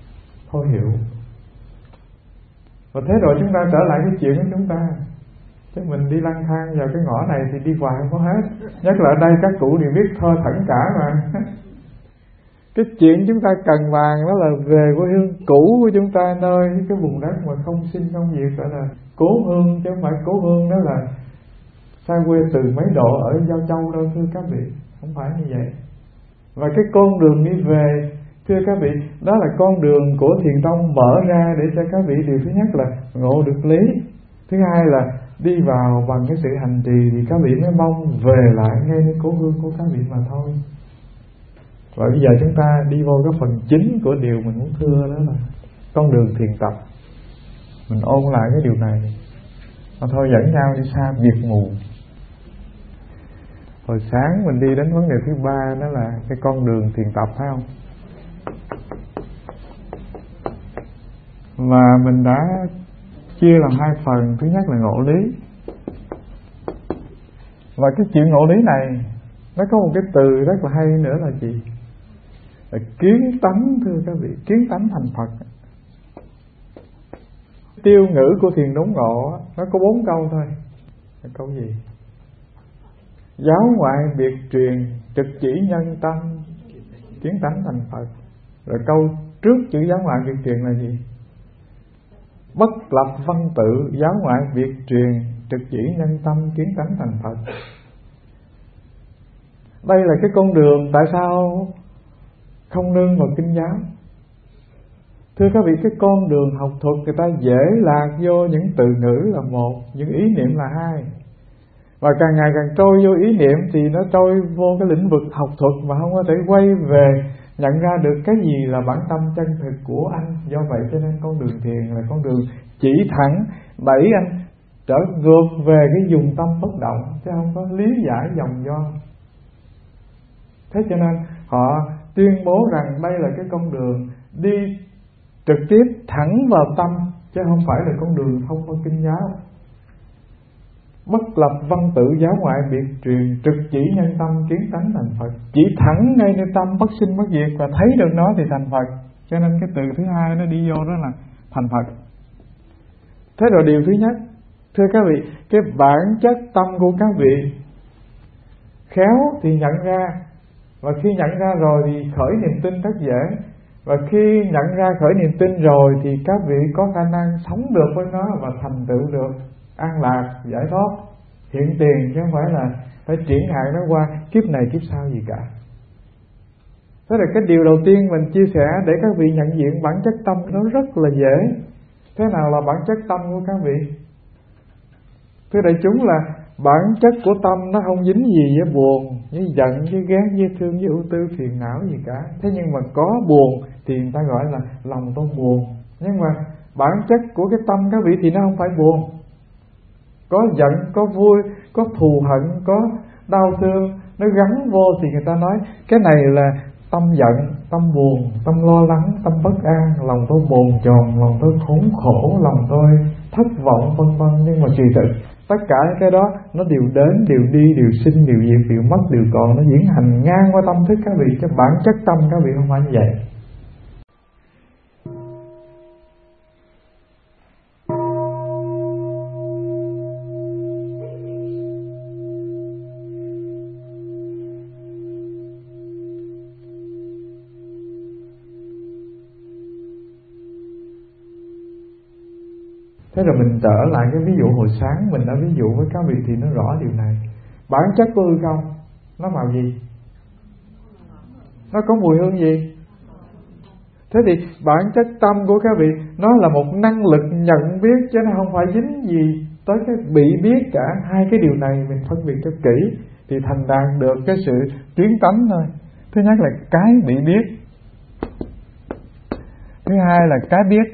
Thôi Hiệu. Và thế rồi chúng ta trở lại cái chuyện của chúng ta. Chứ mình đi lang thang vào cái ngõ này thì đi hoài không có hết. Nhất là ở đây các cụ đều biết thơ thẩn cả mà. Cái chuyện chúng ta cần bàn đó là về quê hương cũ của chúng ta, nơi cái vùng đất mà không sinh không diệt, gọi là cố hương, chứ không phải cố hương đó là xa quê từ mấy độ ở Giao Châu đâu thưa các vị, không phải như vậy. Và cái con đường đi về thưa các vị, đó là con đường của Thiền Tông mở ra để cho các vị điều thứ nhất là ngộ được lý, thứ hai là đi vào bằng cái sự hành trì thì các vị mới mong về lại ngay nơi cố hương của các vị mà thôi. Và bây giờ chúng ta đi vô cái phần chính của điều mình muốn thưa, đó là con đường thiền tập. Mình ôn lại cái điều này mà thôi, dẫn nhau đi xa việc mù. Hồi sáng mình đi đến vấn đề thứ ba, đó là cái con đường thiền tập, phải không? Và mình đã chia làm hai phần. Thứ nhất là ngộ lý. Và cái chuyện ngộ lý này nó có một cái từ rất là hay nữa là gì? Là kiến tánh thưa các vị. Kiến tánh thành Phật. Tiêu ngữ của thiền đốn ngộ nó có bốn câu thôi. Là câu gì? Giáo ngoại biệt truyền, trực chỉ nhân tâm, kiến tánh thành Phật. Rồi câu trước chữ giáo ngoại biệt truyền là gì? Bất lập văn tự, giáo ngoại biệt truyền, trực chỉ nhân tâm, kiến tánh thành Phật. Đây là cái con đường tại sao không nương vào kinh giáo. Thưa các vị, cái con đường học thuật người ta dễ lạc vô những từ ngữ là một, những ý niệm là hai. Và càng ngày càng trôi vô ý niệm thì nó trôi vô cái lĩnh vực học thuật mà không có thể quay về nhận ra được cái gì là bản tâm chân thực của anh. Do vậy cho nên con đường thiền là con đường chỉ thẳng đẩy anh trở ngược về cái dùng tâm bất động, chứ không có lý giải vòng vo. Thế cho nên họ tuyên bố rằng đây là cái con đường đi trực tiếp thẳng vào tâm, chứ không phải là con đường thông qua kinh giáo. Bất lập văn tự, giáo ngoại biệt truyền, trực chỉ nhân tâm, kiến tánh thành Phật. Chỉ thẳng ngay nơi tâm bất sinh bất diệt và thấy được nó thì thành Phật. Cho nên cái từ thứ hai nó đi vô đó là thành Phật. Thế rồi điều thứ nhất, thưa các vị, cái bản chất tâm của các vị khéo thì nhận ra, và khi nhận ra rồi thì khởi niềm tin rất dễ. Và khi nhận ra khởi niềm tin rồi thì các vị có khả năng sống được với nó và thành tựu được an lạc, giải thoát, hiện tiền, chứ không phải là phải triển hạn nó qua kiếp này kiếp sau gì cả. Thế là cái điều đầu tiên mình chia sẻ để các vị nhận diện bản chất tâm nó rất là dễ. Thế nào là bản chất tâm của các vị? Thưa đại chúng là bản chất của tâm nó không dính gì với buồn, với giận, với ghét, với thương, với ưu tư, phiền não gì cả. Thế nhưng mà có buồn thì người ta gọi là lòng tôi buồn. Nhưng mà bản chất của cái tâm các vị thì nó không phải buồn. Có giận, có vui, có thù hận, có đau thương, nó gắn vô thì người ta nói cái này là tâm giận, tâm buồn, tâm lo lắng, tâm bất an, lòng tôi bồn chồn, lòng tôi khốn khổ, lòng tôi thất vọng, vân vân. Nhưng mà kỳ thực tất cả cái đó nó đều đến, đều đi, đều sinh, đều diệt, đều mất, đều còn, nó diễn hành ngang qua tâm thức các vị. Cái bản chất tâm các vị không phải như vậy. Thế rồi mình trở lại cái ví dụ hồi sáng mình đã ví dụ với các vị thì nó rõ điều này. Bản chất của hư không nó màu gì? Nó có mùi hương gì? Thế thì bản chất tâm của các vị nó là một năng lực nhận biết, chứ nó không phải dính gì tới cái bị biết cả. Hai cái điều này mình phân biệt cho kỹ thì thành đạt được cái sự tuyến tánh thôi. Thứ nhất là cái bị biết, thứ hai là cái biết.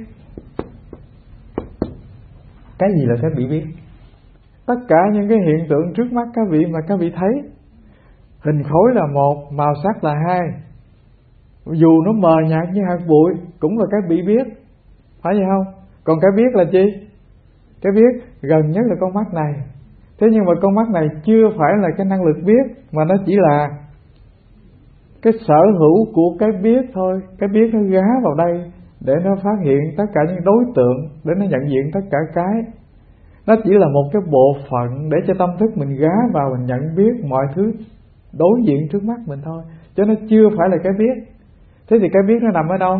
Cái gì là cái bị biết? Tất cả những cái hiện tượng trước mắt các vị mà các vị thấy, hình khối là một, màu sắc là hai, dù nó mờ nhạt như hạt bụi cũng là cái bị biết, phải vậy không? Còn cái biết là chi? Cái biết gần nhất là con mắt này. Thế nhưng mà con mắt này chưa phải là cái năng lực biết, mà nó chỉ là cái sở hữu của cái biết thôi. Cái biết nó gá vào đây để nó phát hiện tất cả những đối tượng, để nó nhận diện tất cả cái. Nó chỉ là một cái bộ phận để cho tâm thức mình gá vào, mình nhận biết mọi thứ đối diện trước mắt mình thôi, chứ nó chưa phải là cái biết. Thế thì cái biết nó nằm ở đâu?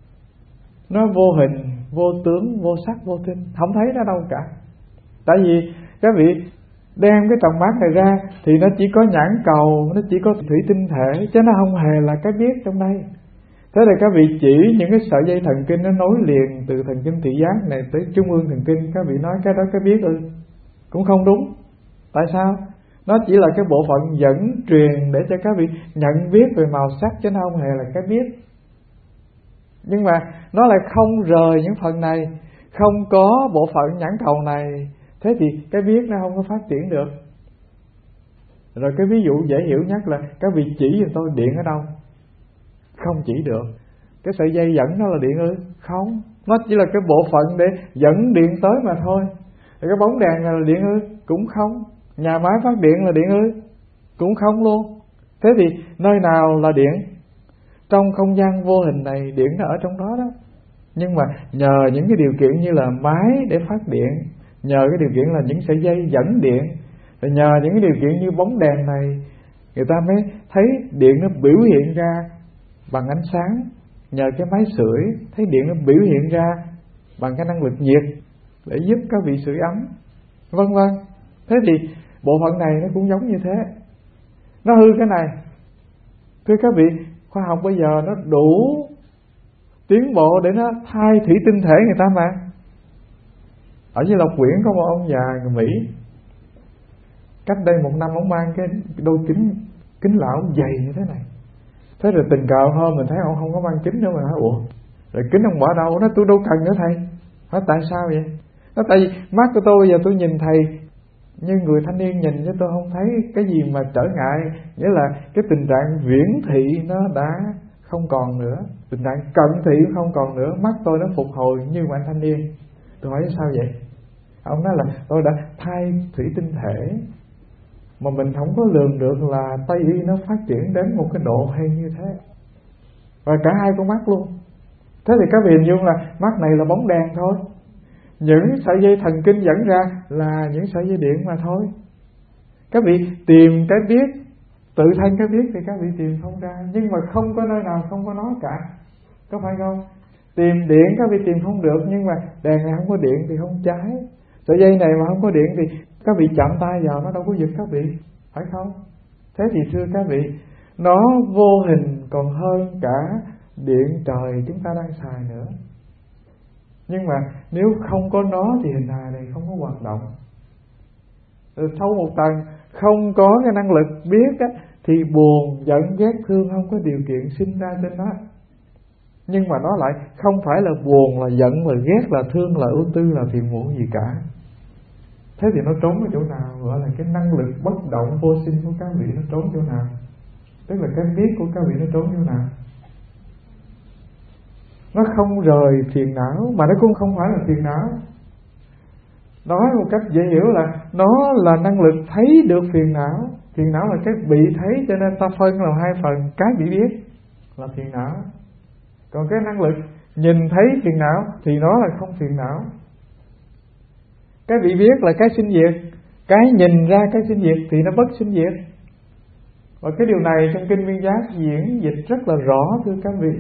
Nó vô hình, vô tướng, vô sắc, vô thinh, không thấy nó đâu cả. Tại vì các vị đem cái tròng mắt này ra thì nó chỉ có nhãn cầu, nó chỉ có thủy tinh thể, chứ nó không hề là cái biết trong đây. Thế thì các vị chỉ những cái sợi dây thần kinh nó nối liền từ thần kinh thị giác này tới trung ương thần kinh, các vị nói cái đó cái biết ư? Cũng không đúng. Tại sao? Nó chỉ là cái bộ phận dẫn truyền để cho các vị nhận biết về màu sắc, chứ nó không hề là cái biết. Nhưng mà nó lại không rời những phần này, không có bộ phận nhãn cầu này, thế thì cái biết nó không có phát triển được. Rồi cái ví dụ dễ hiểu nhất là các vị chỉ cho tôi điện ở đâu? Không chỉ được. Cái sợi dây dẫn nó là điện ư? Không, nó chỉ là cái bộ phận để dẫn điện tới mà thôi. Rồi cái bóng đèn này là điện ư? Cũng không. Nhà máy phát điện là điện ư? Cũng không luôn. Thế thì nơi nào là điện? Trong không gian vô hình này điện nó ở trong đó đó. Nhưng mà nhờ những cái điều kiện như là máy để phát điện, nhờ cái điều kiện là những sợi dây dẫn điện, rồi nhờ những cái điều kiện như bóng đèn này, người ta mới thấy điện nó biểu hiện ra bằng ánh sáng. Nhờ cái máy sưởi thấy điện nó biểu hiện ra bằng cái năng lực nhiệt để giúp các vị sưởi ấm, vân vân. Thế thì bộ phận này nó cũng giống như thế. Nó hư cái này, thưa các vị, khoa học bây giờ nó đủ tiến bộ để nó thay thủy tinh thể người ta mà. Ở dưới Lộc Quyển có một ông già người Mỹ, cách đây một năm ông mang cái đôi kính kính lão dày như thế này. Thế rồi tình cờ hôm mình thấy ông không có mang kính nữa, mà nói ủa, rồi kính ông bỏ đâu? Nó tôi đâu cần nữa thầy. Nói tại sao vậy? Nó tại vì mắt của tôi bây giờ tôi nhìn thầy như người thanh niên nhìn, chứ tôi không thấy cái gì mà trở ngại. Nghĩa là cái tình trạng viễn thị nó đã không còn nữa, tình trạng cận thị cũng không còn nữa, mắt tôi nó phục hồi như một anh thanh niên. Tôi hỏi sao vậy? Ông nói là tôi đã thay thủy tinh thể mà mình không có lường được là Tây y nó phát triển đến một cái độ hay như thế, và cả hai con mắt luôn. Thế thì các vị hình dung là mắt này là bóng đèn thôi, những sợi dây thần kinh dẫn ra là những sợi dây điện mà thôi. Các vị tìm cái biết, tự thân cái biết thì các vị tìm không ra, nhưng mà không có nơi nào không có nó cả, có phải không? Tìm điện các vị tìm không được, nhưng mà đèn này không có điện thì không cháy. Sợi dây này mà không có điện thì các vị chạm tay vào nó đâu có giật các vị, phải không? Thế thì thưa các vị, nó vô hình còn hơn cả điện trời chúng ta đang xài nữa. Nhưng mà nếu không có nó thì hình hài này không có hoạt động. Rồi sâu một tầng, không có cái năng lực biết á, thì buồn, giận, ghét, thương không có điều kiện sinh ra trên nó. Nhưng mà nó lại không phải là buồn, là giận, là ghét, là thương, là ưu tư, là phiền muộn gì cả. Thế thì nó trốn ở chỗ nào? Gọi là cái năng lực bất động vô sinh của các vị nó trốn chỗ nào? Tức là cái biết của các vị nó trốn chỗ nào? Nó không rời phiền não, mà nó cũng không phải là phiền não. Nói một cách dễ hiểu là nó là năng lực thấy được phiền não. Phiền não là cái bị thấy, cho nên ta phân làm hai phần. Cái bị biết là phiền não, còn cái năng lực nhìn thấy phiền não thì nó là không phiền não. Cái bị biết là cái sinh diệt, cái nhìn ra cái sinh diệt thì nó bất sinh diệt. Và cái điều này trong Kinh Viên Giác diễn dịch rất là rõ thưa các vị.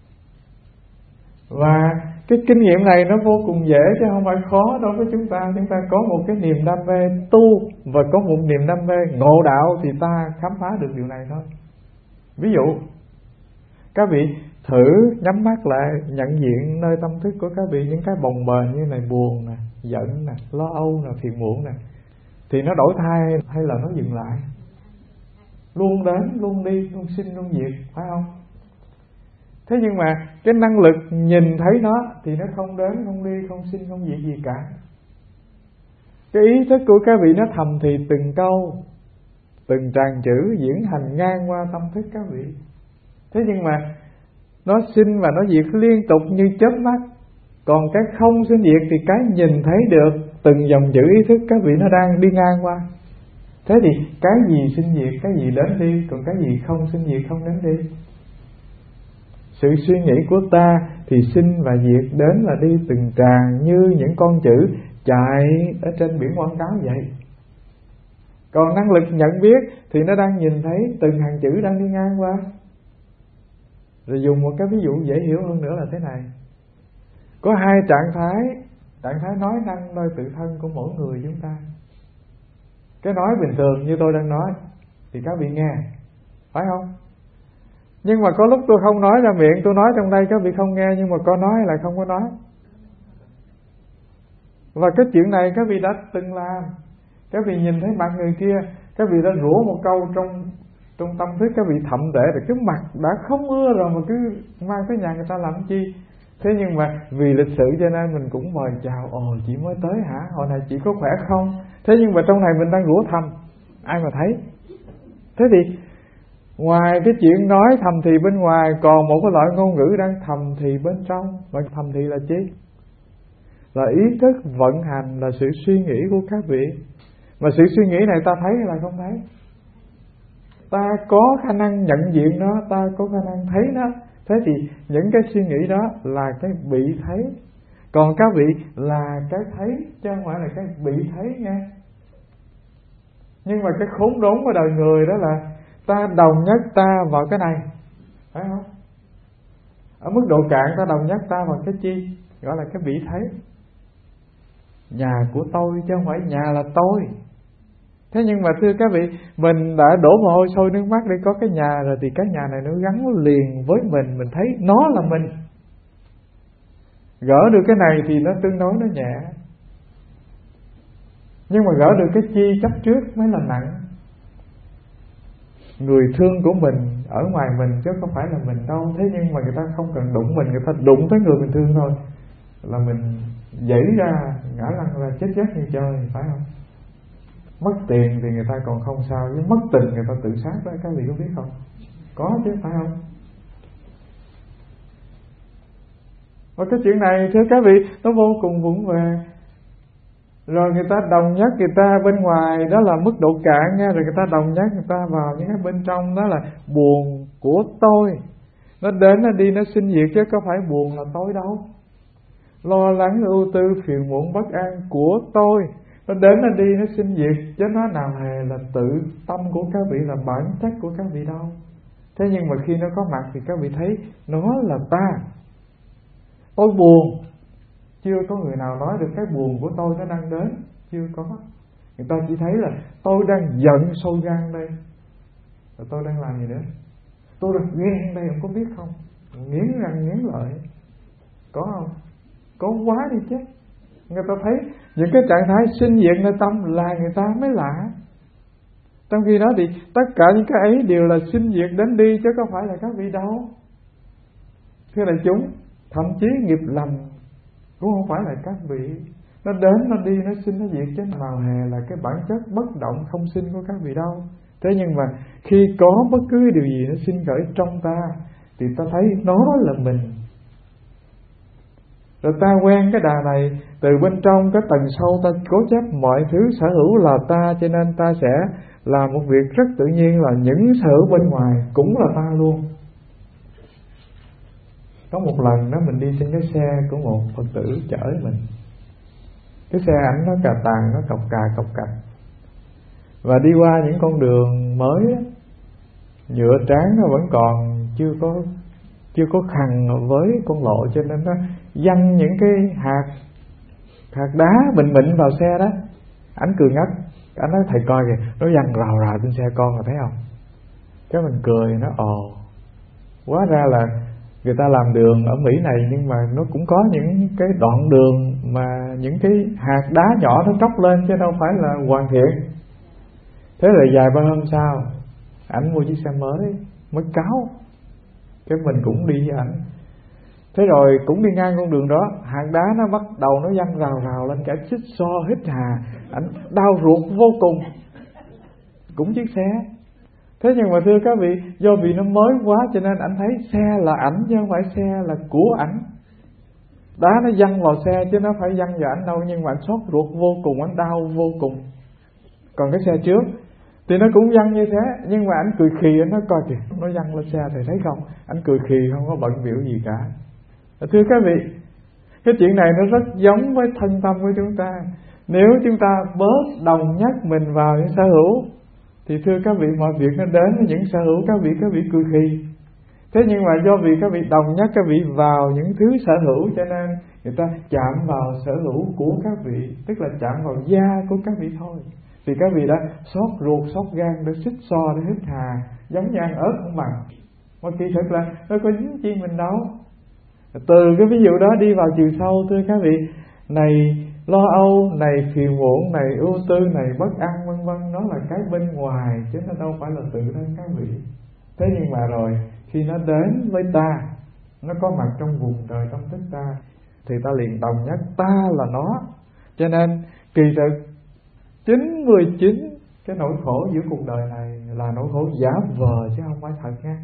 Và cái kinh nghiệm này nó vô cùng dễ chứ không phải khó đối với chúng ta. Chúng ta có một cái niềm đam mê tu và có một niềm đam mê ngộ đạo thì ta khám phá được điều này thôi. Ví dụ các vị thử nhắm mắt lại, nhận diện nơi tâm thức của các vị những cái bồng bềnh như này, buồn nè, giận nè, lo âu nè, phiền muộn nè, thì nó đổi thay hay là nó dừng lại? Luôn đến, luôn đi, luôn sinh, luôn diệt, phải không? Thế nhưng mà cái năng lực nhìn thấy nó thì nó không đến, không đi, không sinh, không diệt gì cả. Cái ý thức của các vị nó thầm thì từng câu, từng tràng chữ diễn hành ngang qua tâm thức các vị. Thế nhưng mà nó sinh và nó diệt liên tục như chớp mắt. Còn cái không sinh diệt thì cái nhìn thấy được từng dòng chữ ý thức các vị nó đang đi ngang qua. Thế thì cái gì sinh diệt, cái gì đến đi, còn cái gì không sinh diệt, không đến đi. Sự suy nghĩ của ta thì sinh và diệt, đến là đi từng tràng như những con chữ chạy ở trên biển quảng cáo vậy. Còn năng lực nhận biết thì nó đang nhìn thấy từng hàng chữ đang đi ngang qua. Rồi dùng một cái ví dụ dễ hiểu hơn nữa là thế này. Có hai trạng thái, trạng thái nói năng nơi tự thân của mỗi người chúng ta. Cái nói bình thường như tôi đang nói thì các vị nghe, phải không? Nhưng mà có lúc tôi không nói ra miệng, tôi nói trong đây các vị không nghe, nhưng mà có nói là không có nói. Và cái chuyện này các vị đã từng làm. Các vị nhìn thấy mặt người kia, các vị đã rủa một câu trong trong tâm thức, các vị thậm tệ rồi, cái mặt đã không ưa rồi mà cứ mang tới nhà người ta làm chi. Thế nhưng mà vì lịch sự cho nên mình cũng mời chào. Ồ, chị mới tới hả? Hồi này chị có khỏe không? Thế nhưng mà trong này mình đang rủa thầm, ai mà thấy. Thế thì ngoài cái chuyện nói thầm thì bên ngoài, còn một cái loại ngôn ngữ đang thầm thì bên trong. Và thầm thì là chi? Là ý thức vận hành, là sự suy nghĩ của các vị. Mà sự suy nghĩ này ta thấy hay là không thấy? Ta có khả năng nhận diện nó, ta có khả năng thấy nó. Thế thì những cái suy nghĩ đó là cái bị thấy. Còn các vị là cái thấy, chứ không phải là cái bị thấy nghe. Nhưng mà cái khốn đốn của đời người đó là ta đồng nhất ta vào cái này, phải không? Ở mức độ cạn ta đồng nhất ta vào cái chi? Gọi là cái bị thấy. Nhà của tôi chứ không phải nhà là tôi. Thế nhưng mà thưa các vị, mình đã đổ mồ hôi sôi nước mắt để có cái nhà rồi, thì cái nhà này nó gắn liền với mình, mình thấy nó là mình. Gỡ được cái này thì nó tương đối nó nhẹ. Nhưng mà gỡ được cái chi chấp trước mới là nặng. Người thương của mình ở ngoài mình chứ không phải là mình đâu. Thế nhưng mà người ta không cần đụng mình, người ta đụng tới người mình thương thôi là mình dãy ra, ngã lăn ra, chết chết như chơi, phải không? Mất tiền thì người ta còn không sao, nhưng mất tình người ta tự sát đó, các vị có biết không? Có chứ, phải không? Và cái chuyện này thưa các vị, nó vô cùng vững vàng. Rồi người ta đồng nhất người ta bên ngoài đó là mức độ cạn nha, rồi người ta đồng nhất người ta vào những cái bên trong đó là buồn của tôi. Nó đến nó đi nó sinh diệt chứ có phải buồn là tôi đâu. Lo lắng ưu tư phiền muộn bất an của tôi. Nó đến nó đi nó sinh diệt, chứ nó nào hề là tự tâm của các vị, là bản chất của các vị đâu. Thế nhưng mà khi nó có mặt thì các vị thấy nó là ta. Tôi buồn, chưa có người nào nói được cái buồn của tôi nó đang đến, chưa có. Người ta chỉ thấy là tôi đang giận sôi gan đây, rồi tôi đang làm gì nữa? Tôi đang ghen đây, ông có biết không? Nghiến răng nghiến lợi, có không? Có quá đi chứ. Người ta thấy những cái trạng thái sinh diệt nơi tâm là người ta mới lạ. Trong khi đó thì tất cả những cái ấy đều là sinh diệt đến đi, chứ không phải là các vị đâu. Thưa đại chúng, thậm chí nghiệp lầm cũng không phải là các vị. Nó đến, nó đi, nó sinh, nó diệt, chứ nào hề là cái bản chất bất động không sinh của các vị đâu. Thế nhưng mà khi có bất cứ điều gì nó sinh khởi trong ta thì ta thấy nó là mình. Rồi ta quen cái đà này, từ bên trong cái tầng sâu ta cố chấp mọi thứ sở hữu là ta, cho nên ta sẽ làm một việc rất tự nhiên là những sở hữu bên ngoài cũng là ta luôn. Có một lần đó mình đi trên cái xe của một Phật tử chở mình. Cái xe ảnh nó cà tàng, nó cọc cà cọc cạch. Và đi qua những con đường mới, nhựa tráng nó vẫn còn chưa có chưa có khằn với con lộ, cho nên nó văng những cái hạt hạt đá bình mịn vào xe đó. Ảnh cười ngất, ảnh nói thầy coi kìa, nó văng rào rào trên xe con rồi thấy không? Cái mình cười, nó ồ, hóa ra là người ta làm đường ở Mỹ này, nhưng mà nó cũng có những cái đoạn đường mà những cái hạt đá nhỏ nó tróc lên, chứ đâu phải là hoàn thiện. Thế rồi vài ba hôm sau, ảnh mua chiếc xe mới mới cáo, cái mình cũng đi với ảnh. Thế rồi cũng đi ngang con đường đó, hạt đá nó bắt đầu nó văng rào rào lên, cả xích xo hít hà, ảnh đau ruột vô cùng. Cũng chiếc xe. Thế nhưng mà thưa các vị, do vì nó mới quá cho nên ảnh thấy xe là ảnh chứ không phải xe là của ảnh. Đá nó văng vào xe chứ nó phải văng vào ảnh đâu, nhưng mà ảnh xót ruột vô cùng, ảnh đau vô cùng. Còn cái xe trước thì nó cũng văng như thế, nhưng mà ảnh cười khì, ảnh nói coi kìa, nó văng lên xe thầy thấy không? Ảnh cười khì, không có bận biểu gì cả. Thưa các vị, Cái chuyện này nó rất giống với thân tâm của chúng ta. Nếu chúng ta bớt đồng nhất mình vào những sở hữu thì thưa các vị, mọi việc nó đến với những sở hữu các vị, các vị cười khì. Thế nhưng mà do vì các vị đồng nhất các vị vào những thứ sở hữu, cho nên người ta chạm vào sở hữu của các vị, tức là chạm vào da của các vị thôi. Vì các vị đã xót ruột, xót gan, đã xích so, đã hít hà, giống như ăn ớt không bằng. Mà kỳ thực là nó có dính chi mình đâu. Từ cái ví dụ đó đi vào chiều sâu, thưa các vị, này lo âu, này phiền muộn, này ưu tư, này bất an, vân vân, nó là cái bên ngoài chứ nó đâu phải là tự thân các vị. Thế nhưng mà rồi khi nó đến với ta, nó có mặt trong vùng đời tâm thức ta, thì ta liền đồng nhất ta là nó. Cho nên kỳ thực chín mươi chín cái nỗi khổ giữa cuộc đời này là nỗi khổ giả vờ chứ không phải thật nha.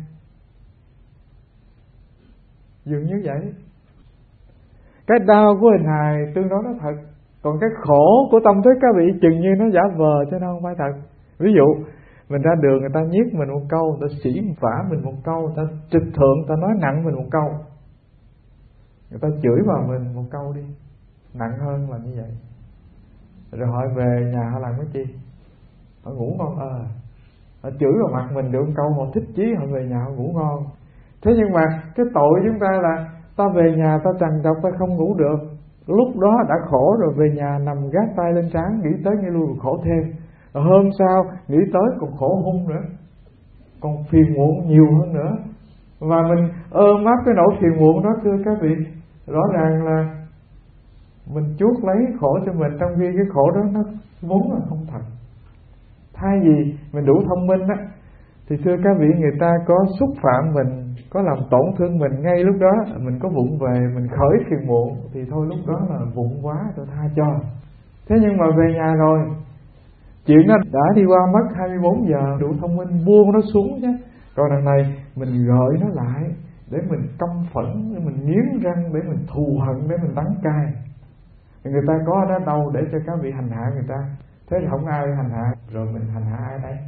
Dường như vậy. Cái đau của hình hài tương đối nó thật, còn cái khổ của tâm thức các vị chừng như nó giả vờ chứ nó không phải thật. Ví dụ mình ra đường, người ta nhiếc mình một câu, người ta sỉ vả mình một câu, người ta trịch thượng, người ta nói nặng mình một câu, người ta chửi vào mình một câu đi, nặng hơn là như vậy. Rồi họ về nhà họ làm cái chi? Họ ngủ ngon ờ à. Họ chửi vào mặt mình được một câu, họ thích chí, họ về nhà họ ngủ ngon. Thế nhưng mà cái tội chúng ta là ta về nhà ta trằn trọc, ta không ngủ được. Lúc đó đã khổ rồi, về nhà nằm gác tay lên trán, nghĩ tới nghe lui khổ thêm. Rồi hôm sau nghĩ tới còn khổ hung nữa, còn phiền muộn nhiều hơn nữa. Và mình ôm ấp cái nỗi phiền muộn đó, thưa các vị, rõ ràng là mình chuốc lấy khổ cho mình, trong khi cái khổ đó nó vốn là không thật. Thay vì mình đủ thông minh á, thì thưa các vị, người ta có xúc phạm mình, có làm tổn thương mình, ngay lúc đó mình có vụng về, mình khởi phiền muộn, thì thôi lúc đó là vụng quá, tôi tha cho. Thế nhưng mà về nhà rồi, chuyện nó đã đi qua mất hai mươi bốn giờ, đủ thông minh buông nó xuống chứ. Còn đằng này mình gợi nó lại để mình căm phẫn, để mình nghiến răng, để mình thù hận, để mình đắng cay. Người ta có đó đâu để cho các vị hành hạ người ta. Thế thì không ai hành hạ, rồi mình hành hạ ai đây?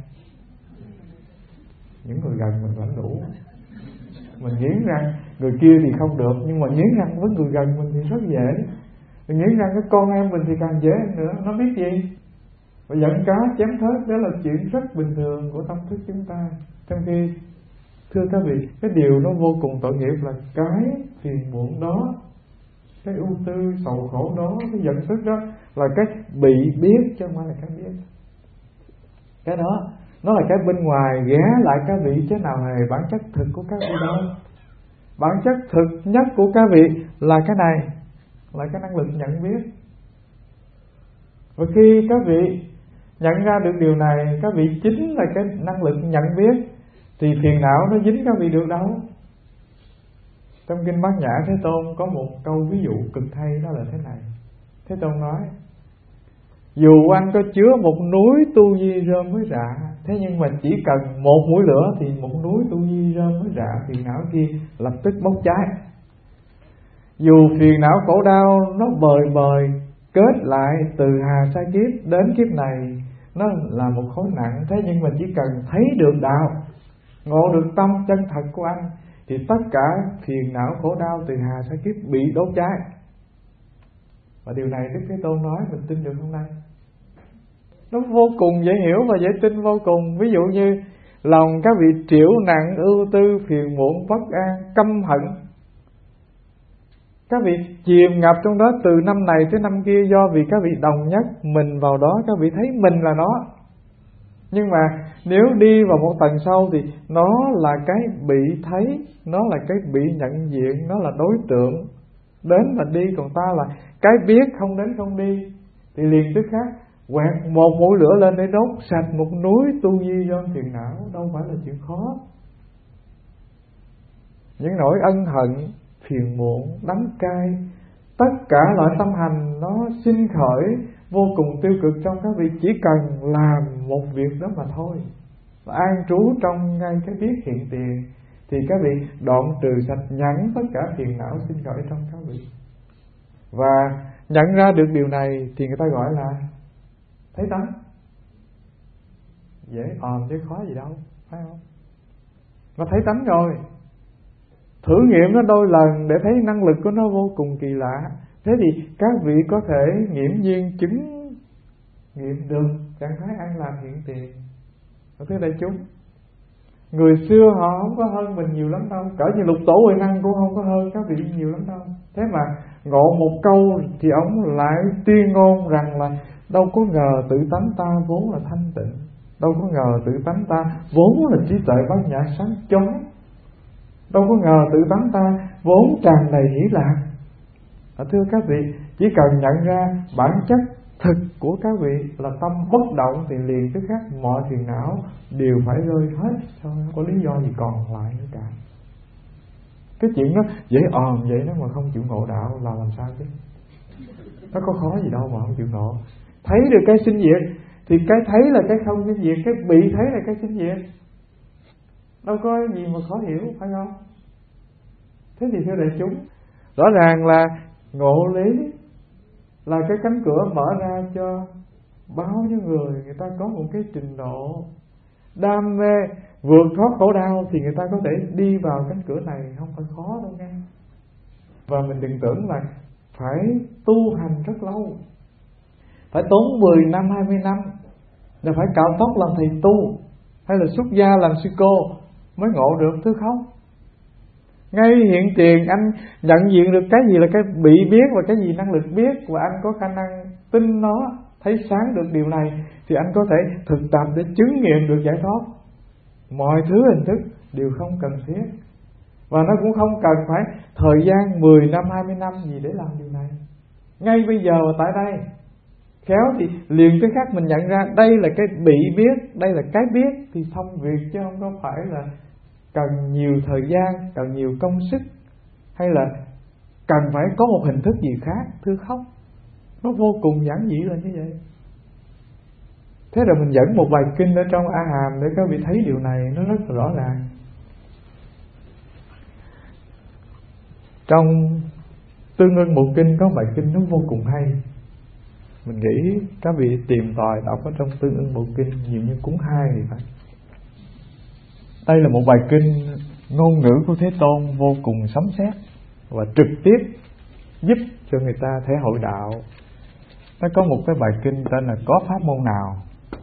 Những người gần mình vẫn đủ. Mình nghiến răng, người kia thì không được, nhưng mà nghiến răng với người gần mình thì rất dễ. Mình nghiến răng với con em mình thì càng dễ hơn nữa. Nó biết gì? Và giận cá chém thớt, đó là chuyện rất bình thường của tâm thức chúng ta. Trong khi, thưa các vị, cái điều nó vô cùng tội nghiệp là cái phiền muộn đó, cái ưu tư, sầu khổ đó, cái giận tức đó là cái bị biết chứ không phải là cái biết. Cái đó nó là cái bên ngoài ghé lại các vị, chứ nào hề bản chất thực của các vị đâu. Bản chất thực nhất của các vị là cái này, là cái năng lực nhận biết. Và khi các vị nhận ra được điều này, các vị chính là cái năng lực nhận biết, thì phiền não nó dính các vị được đâu. Trong kinh Bát Nhã Thế Tôn có một câu ví dụ cực hay, đó là thế này. Thế Tôn nói: dù anh có chứa một núi tu di rơm với rạ, thế nhưng mà chỉ cần một mũi lửa thì một núi tu di rơm với rạ phiền não kia lập tức bốc cháy. Dù phiền não khổ đau nó bời bời kết lại từ hà sa kiếp đến kiếp này, nó là một khối nặng, thế nhưng mà chỉ cần thấy được đạo, ngộ được tâm chân thật của anh, thì tất cả phiền não khổ đau từ hà sa kiếp bị đốt cháy. Và điều này Đức Thế Tôn nói, mình tin được không đây? Nó vô cùng dễ hiểu và dễ tin vô cùng. Ví dụ như lòng các vị triểu nặng, ưu tư, phiền muộn, bất an, căm hận, các vị chìm ngập trong đó từ năm này tới năm kia, do vì các vị đồng nhất mình vào đó, các vị thấy mình là nó. Nhưng mà nếu đi vào một tầng sâu thì nó là cái bị thấy, nó là cái bị nhận diện, nó là đối tượng đến và đi, còn ta là cái biết không đến không đi. Thì liền tức khác quẹt một mũi lửa lên để đốt sạch một núi tu di do phiền não, đâu phải là chuyện khó. Những nỗi ân hận, phiền muộn, đắng cay, tất cả loại tâm hành nó sinh khởi vô cùng tiêu cực trong các vị, chỉ cần làm một việc đó mà thôi, và an trú trong ngay cái biết hiện tiền, thì các vị đoạn trừ sạch nhẵn tất cả phiền não sinh khởi trong các vị. Và nhận ra được điều này thì người ta gọi là thấy tánh. Dễ òm chứ khó gì đâu, phải không? Nó thấy tánh rồi. thử nghiệm nó đôi lần để thấy năng lực của nó vô cùng kỳ lạ. Thế thì các vị có thể nghiễm nhiên chứng nghiệm được trạng thái an lạc hiện tiền. Thưa đại chúng, người xưa họ không có hơn mình nhiều lắm đâu, cỡ như Lục Tổ Huệ Năng cũng không có hơn các vị nhiều lắm đâu. Thế mà ngộ một câu thì ông lại tuyên ngôn rằng là đâu có ngờ tự tánh ta vốn là thanh tịnh, đâu có ngờ tự tánh ta vốn là trí tuệ bát nhã sáng chói, đâu có ngờ tự tánh ta vốn tràn đầy hỷ lạc. À, thưa các vị, chỉ cần nhận ra bản chất thực của các vị là tâm bất động thì liền tức khắc mọi phiền não đều phải rơi hết thôi, không có lý do gì còn lại nữa cả. Cái chuyện đó dễ òm vậy đó mà không chịu ngộ đạo là làm sao chứ? Nó có khó gì đâu mà không chịu ngộ. Thấy được cái sinh diệt thì cái thấy là cái không sinh diệt, cái bị thấy là cái sinh diệt. Đâu có gì mà khó hiểu, phải không? Thế thì thưa đại chúng, rõ ràng là ngộ lý là cái cánh cửa mở ra cho bao nhiêu người, người ta có một cái trình độ đam mê vượt thoát khổ đau thì người ta có thể đi vào cánh cửa này, không phải khó đâu nghe. Và mình đừng tưởng là phải tu hành rất lâu, phải tốn mười năm, hai mươi năm, là phải cạo tóc làm thầy tu, hay là xuất gia làm sư cô mới ngộ được, thứ không. Ngay hiện tiền anh nhận diện được cái gì là cái bị biết và cái gì năng lực biết, và anh có khả năng tin nó, thấy sáng được điều này, thì anh có thể thực tập để chứng nghiệm được giải thoát. Mọi thứ hình thức đều không cần thiết, và nó cũng không cần phải thời gian mười năm, hai mươi năm gì để làm điều này. Ngay bây giờ và tại đây, khéo thì liền cái khác mình nhận ra đây là cái bị biết, đây là cái biết thì xong việc, chứ không có phải là cần nhiều thời gian, cần nhiều công sức, hay là cần phải có một hình thức gì khác, thưa không. Nó vô cùng giản dị là như vậy. Thế rồi mình dẫn một bài kinh ở trong A Hàm để các vị thấy điều này nó rất là rõ ràng. Trong Tương Ưng Bộ Kinh có bài kinh nó vô cùng hay. Mình nghĩ các vị tìm tòi đọc ở trong Tương Ưng Bộ Kinh nhiều như cuốn hai thì phải. Đây là một bài kinh ngôn ngữ của Thế Tôn vô cùng sấm sét và trực tiếp giúp cho người ta thể hội đạo. Nó có một cái bài kinh tên là Có pháp môn nào.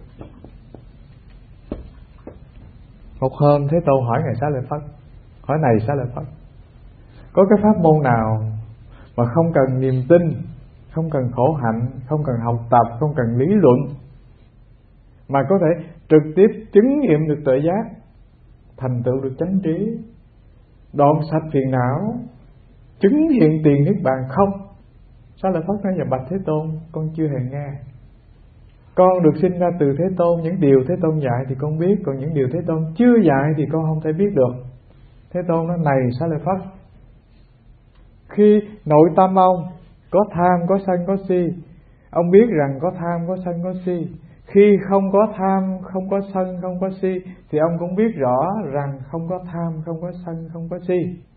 Một hôm Thế Tôn hỏi Ngài Xá Lợi Phất, hỏi này Xá Lợi Phất, có cái pháp môn nào mà không cần niềm tin, không cần khổ hạnh, không cần học tập, không cần lý luận, mà có thể trực tiếp chứng nghiệm được tuệ giác, thành tựu được chánh trí, đoạn sạch phiền não, chứng hiện tiền niết bàn không? Xá Lợi Phất nói: dạ bạch Thế Tôn, con chưa hề nghe. Con được sinh ra từ Thế Tôn, những điều Thế Tôn dạy thì con biết, còn những điều Thế Tôn chưa dạy thì con không thể biết được. Thế Tôn nói: này Xá Lợi Phất, khi nội tâm ông có tham, có sân, có si, ông biết rằng có tham, có sân, có si. Khi không có tham, không có sân, không có si, thì ông cũng biết rõ rằng không có tham, không có sân, không có si.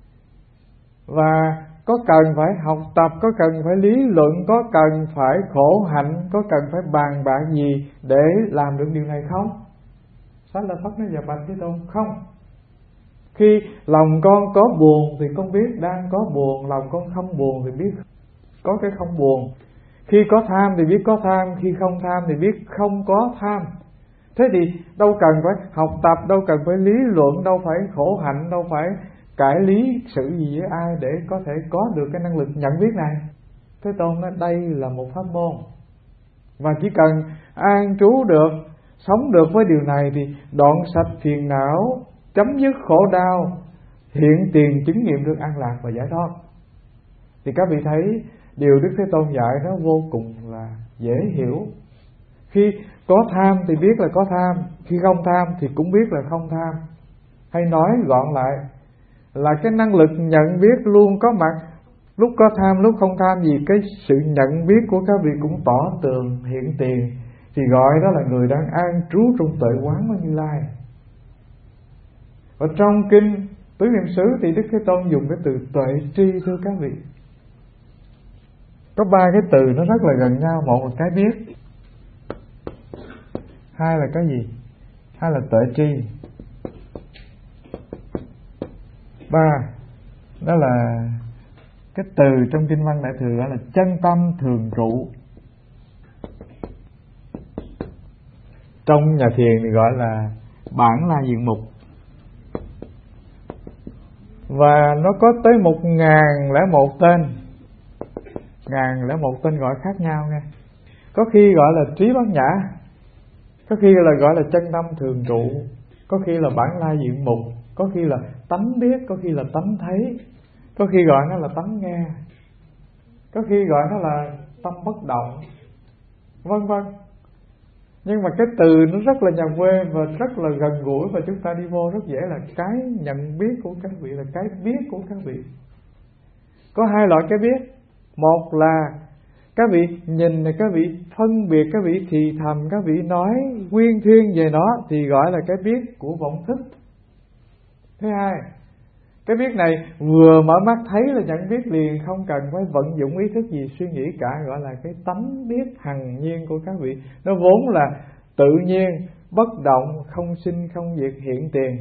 Và có cần phải học tập, có cần phải lý luận, có cần phải khổ hạnh, có cần phải bàn bạc gì để làm được điều này không? Xá Lợi Phất nói: dạ bạch Thế Tôn, không. Khi lòng con có buồn thì con biết đang có buồn, lòng con không buồn thì biết có cái không buồn. Khi có tham thì biết có tham, khi không tham thì biết không có tham. Thế thì đâu cần phải học tập, đâu cần phải lý luận, đâu phải khổ hạnh, đâu phải cải lý sự gì với ai để có thể có được cái năng lực nhận biết này. Thế Tôn nói đây là một pháp môn, và chỉ cần an trú được, sống được với điều này thì đoạn sạch phiền não, chấm dứt khổ đau, hiện tiền chứng nghiệm được an lạc và giải thoát. Thì các vị thấy điều Đức Thế Tôn dạy nó vô cùng là dễ hiểu. Khi có tham thì biết là có tham, khi không tham thì cũng biết là không tham. Hay nói gọn lại là cái năng lực nhận biết luôn có mặt, lúc có tham, lúc không tham gì, cái sự nhận biết của các vị cũng tỏ tường hiện tiền, thì gọi đó là người đang an trú trong tuệ quán của Như Lai. Và trong kinh Tứ Niệm xứ thì Đức Thế Tôn dùng cái từ tuệ tri, thưa các vị. Có ba cái từ nó rất là gần nhau. Một là cái biết, hai là cái gì? Hai là tuệ tri, ba Đó là cái từ trong kinh văn Đại Thừa là chân tâm thường trụ. Trong nhà thiền thì gọi là bản la diện mục. Và nó có tới một ngàn lẻ một tên, ngàn lẻ một tên gọi khác nhau nghe. Có khi gọi là trí bát nhã, có khi là gọi là chân tâm thường trụ, có khi là bản la diện mục, có khi là tánh biết, có khi là tánh thấy, có khi gọi nó là tánh nghe, có khi gọi nó là tâm bất động, vân vân. Nhưng mà cái từ nó rất là nhà quê và rất là gần gũi, và chúng ta đi vô rất dễ là cái nhận biết của các vị, là cái biết của các vị. Có hai loại cái biết. Một là các vị nhìn này, các vị phân biệt, các vị thì thầm, các vị nói nguyên thuyên về nó thì gọi là cái biết của vọng thức. Thứ hai, cái biết này vừa mở mắt thấy là nhận biết liền, không cần phải vận dụng ý thức gì suy nghĩ cả, gọi là cái tánh biết hằng nhiên của các vị. Nó vốn là tự nhiên, bất động, không sinh không diệt, hiện tiền.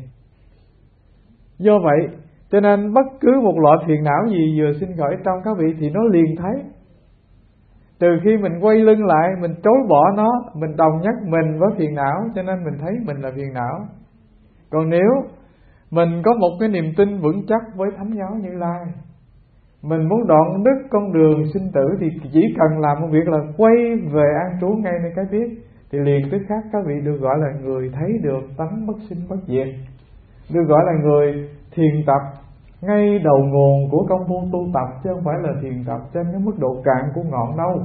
Do vậy cho nên bất cứ một loại phiền não gì vừa sinh khởi trong các vị thì nó liền thấy. Từ khi mình quay lưng lại, mình chối bỏ nó, mình đồng nhất mình với phiền não, cho nên mình thấy mình là phiền não. Còn nếu mình có một cái niềm tin vững chắc với Thánh Giáo Như Lai, mình muốn đoạn đứt con đường sinh tử, thì chỉ cần làm một việc là quay về an trú ngay nơi cái biết, thì liền tức khắc các vị được gọi là người thấy được tánh bất sinh bất diệt, được gọi là người thiền tập ngay đầu nguồn của công phu tu tập, chứ không phải là thiền tập trên cái mức độ cạn của ngọn đâu.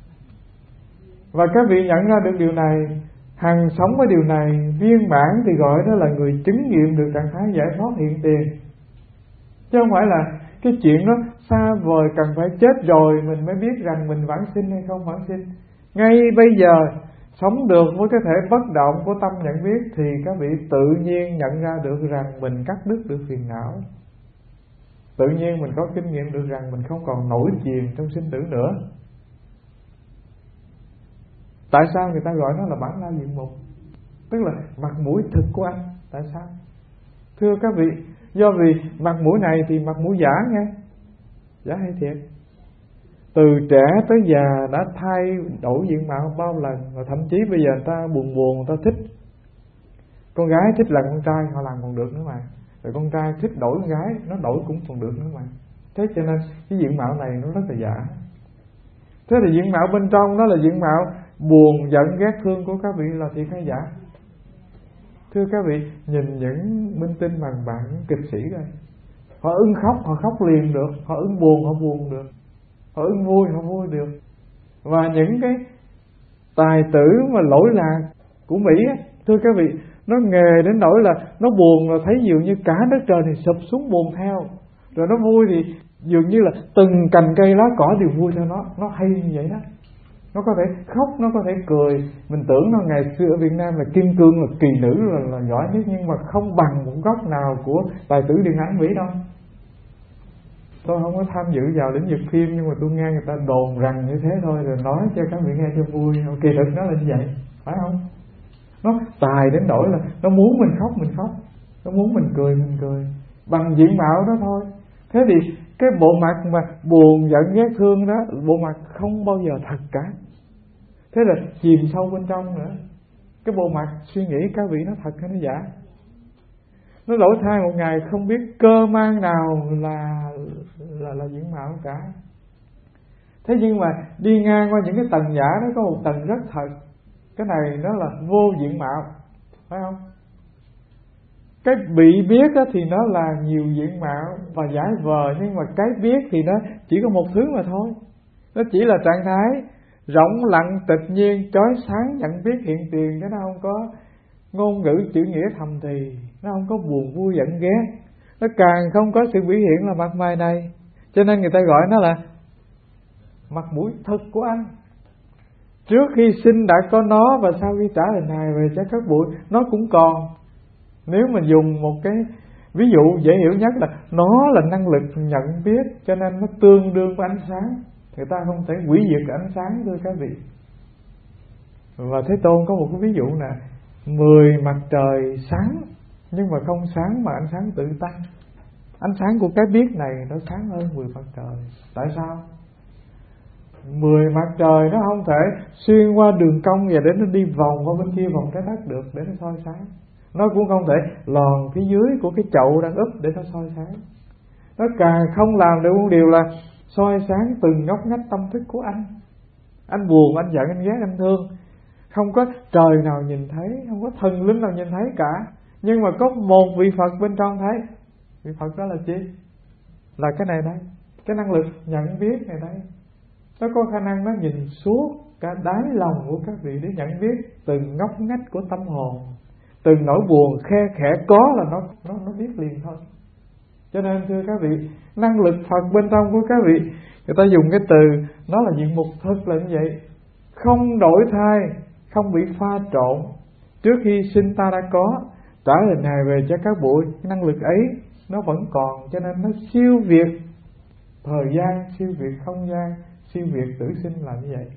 Và các vị nhận ra được điều này, hằng sống với điều này, viên mãn thì gọi đó là người chứng nghiệm được trạng thái giải thoát hiện tiền. Chứ không phải là cái chuyện đó xa vời, cần phải chết rồi mình mới biết rằng mình vãng sinh hay không vãng sinh. Ngay bây giờ sống được với cái thể bất động của tâm nhận biết thì các vị tự nhiên nhận ra được rằng mình cắt đứt được phiền não. Tự nhiên mình có kinh nghiệm được rằng mình không còn nổi chìm trong sinh tử nữa. Tại sao người ta gọi nó là bản la diện mục? Tức là mặt mũi thực của anh. Tại sao? Thưa các vị, do vì mặt mũi này thì mặt mũi giả nghe, giả hay thiệt. Từ trẻ tới già đã thay đổi diện mạo bao lần, và thậm chí bây giờ người ta buồn buồn, người ta thích con gái thích làm con trai, họ làm còn được nữa mà. Rồi con trai thích đổi con gái, nó đổi cũng còn được nữa mà. Thế cho nên cái diện mạo này nó rất là giả. Thế thì diện mạo bên trong đó là diện mạo buồn, giận, ghét, thương của các vị là thiệt hay giả? Thưa các vị, nhìn những minh tinh bằng bạn kịch sĩ đây, họ ưng khóc, họ khóc liền được, họ ưng buồn, họ buồn được, họ ưng vui, họ vui được. Và những cái tài tử mà lỗi lạc của Mỹ á, thưa các vị, nó nghề đến nỗi là nó buồn là thấy dường như cả đất trời này sụp xuống buồn theo, rồi nó vui thì dường như là từng cành cây lá cỏ đều vui theo nó. Nó hay như vậy đó. Nó có thể khóc, nó có thể cười. Mình tưởng nó ngày xưa ở Việt Nam là kim cương, là kỳ nữ, là, là giỏi nhất, nhưng mà không bằng một góc nào của tài tử điện ảnh Mỹ đâu. Tôi không có tham dự vào lĩnh vực phim, nhưng mà tôi nghe người ta đồn rằng như thế thôi, rồi nói cho các vị nghe cho vui. Kỳ thực nó là như vậy, phải không? Nó tài đến nỗi là nó muốn mình khóc mình khóc, nó muốn mình cười mình cười, bằng diện mạo đó thôi. Thế thì cái bộ mặt mà buồn, giận, ghét, thương đó, bộ mặt không bao giờ thật cả. Thế là chìm sâu bên trong nữa. Cái bộ mặt suy nghĩ các vị nó thật hay nó giả? Nó đổi thay một ngày không biết cơ mang nào là là là diện mạo cả. Thế nhưng mà đi ngang qua những cái tầng giả đó có một tầng rất thật. Cái này nó là vô diện mạo, phải không? Cái bị biết đó thì nó là nhiều diện mạo và giải vờ, nhưng mà cái biết thì nó chỉ có một thứ mà thôi. Nó chỉ là trạng thái rỗng lặng tịch nhiên, chói sáng nhận biết hiện tiền, chứ nó không có ngôn ngữ chữ nghĩa thầm thì, nó không có buồn vui giận ghét, nó càng không có sự biểu hiện là mặt mày này. Cho nên người ta gọi nó là mặt mũi thực của anh. Trước khi sinh đã có nó, và sau khi trả lời này về trái các bụi nó cũng còn. Nếu mình dùng một cái ví dụ dễ hiểu nhất là nó là năng lực nhận biết, cho nên nó tương đương với ánh sáng. Người ta không thể hủy diệt ánh sáng, thưa các vị. Và Thế Tôn có một cái ví dụ là mười mặt trời sáng, nhưng mà không sáng mà ánh sáng tự tăng. Ánh sáng của cái biết này nó sáng hơn mười mặt trời. Tại sao? Mười mặt trời nó không thể xuyên qua đường cong và để nó đi vòng qua bên kia vòng trái đất được để nó soi sáng. Nó cũng không thể lòn phía dưới của cái chậu đang úp để nó soi sáng. Nó càng không làm được một điều là soi sáng từng ngóc ngách tâm thức của anh. Anh buồn, anh giận, anh ghét, anh thương, không có trời nào nhìn thấy, không có thần linh nào nhìn thấy cả. Nhưng mà có một vị Phật bên trong thấy. Vị Phật đó là chi? Là cái này đây, cái năng lực nhận biết này đây. Nó có khả năng nó nhìn suốt cả đáy lòng của các vị để nhận biết từng ngóc ngách của tâm hồn, từng nỗi buồn khe khẽ có là nó nó nó biết liền thôi. Cho nên thưa các vị, năng lực Phật bên trong của các vị, người ta dùng cái từ nó là diện mục thực là như vậy, không đổi thay, không bị pha trộn. Trước khi sinh ta đã có, trả hình hài về cho các bụi, năng lực ấy nó vẫn còn, cho nên nó siêu việt thời gian, siêu việt không gian, siêu việt tử sinh là như vậy.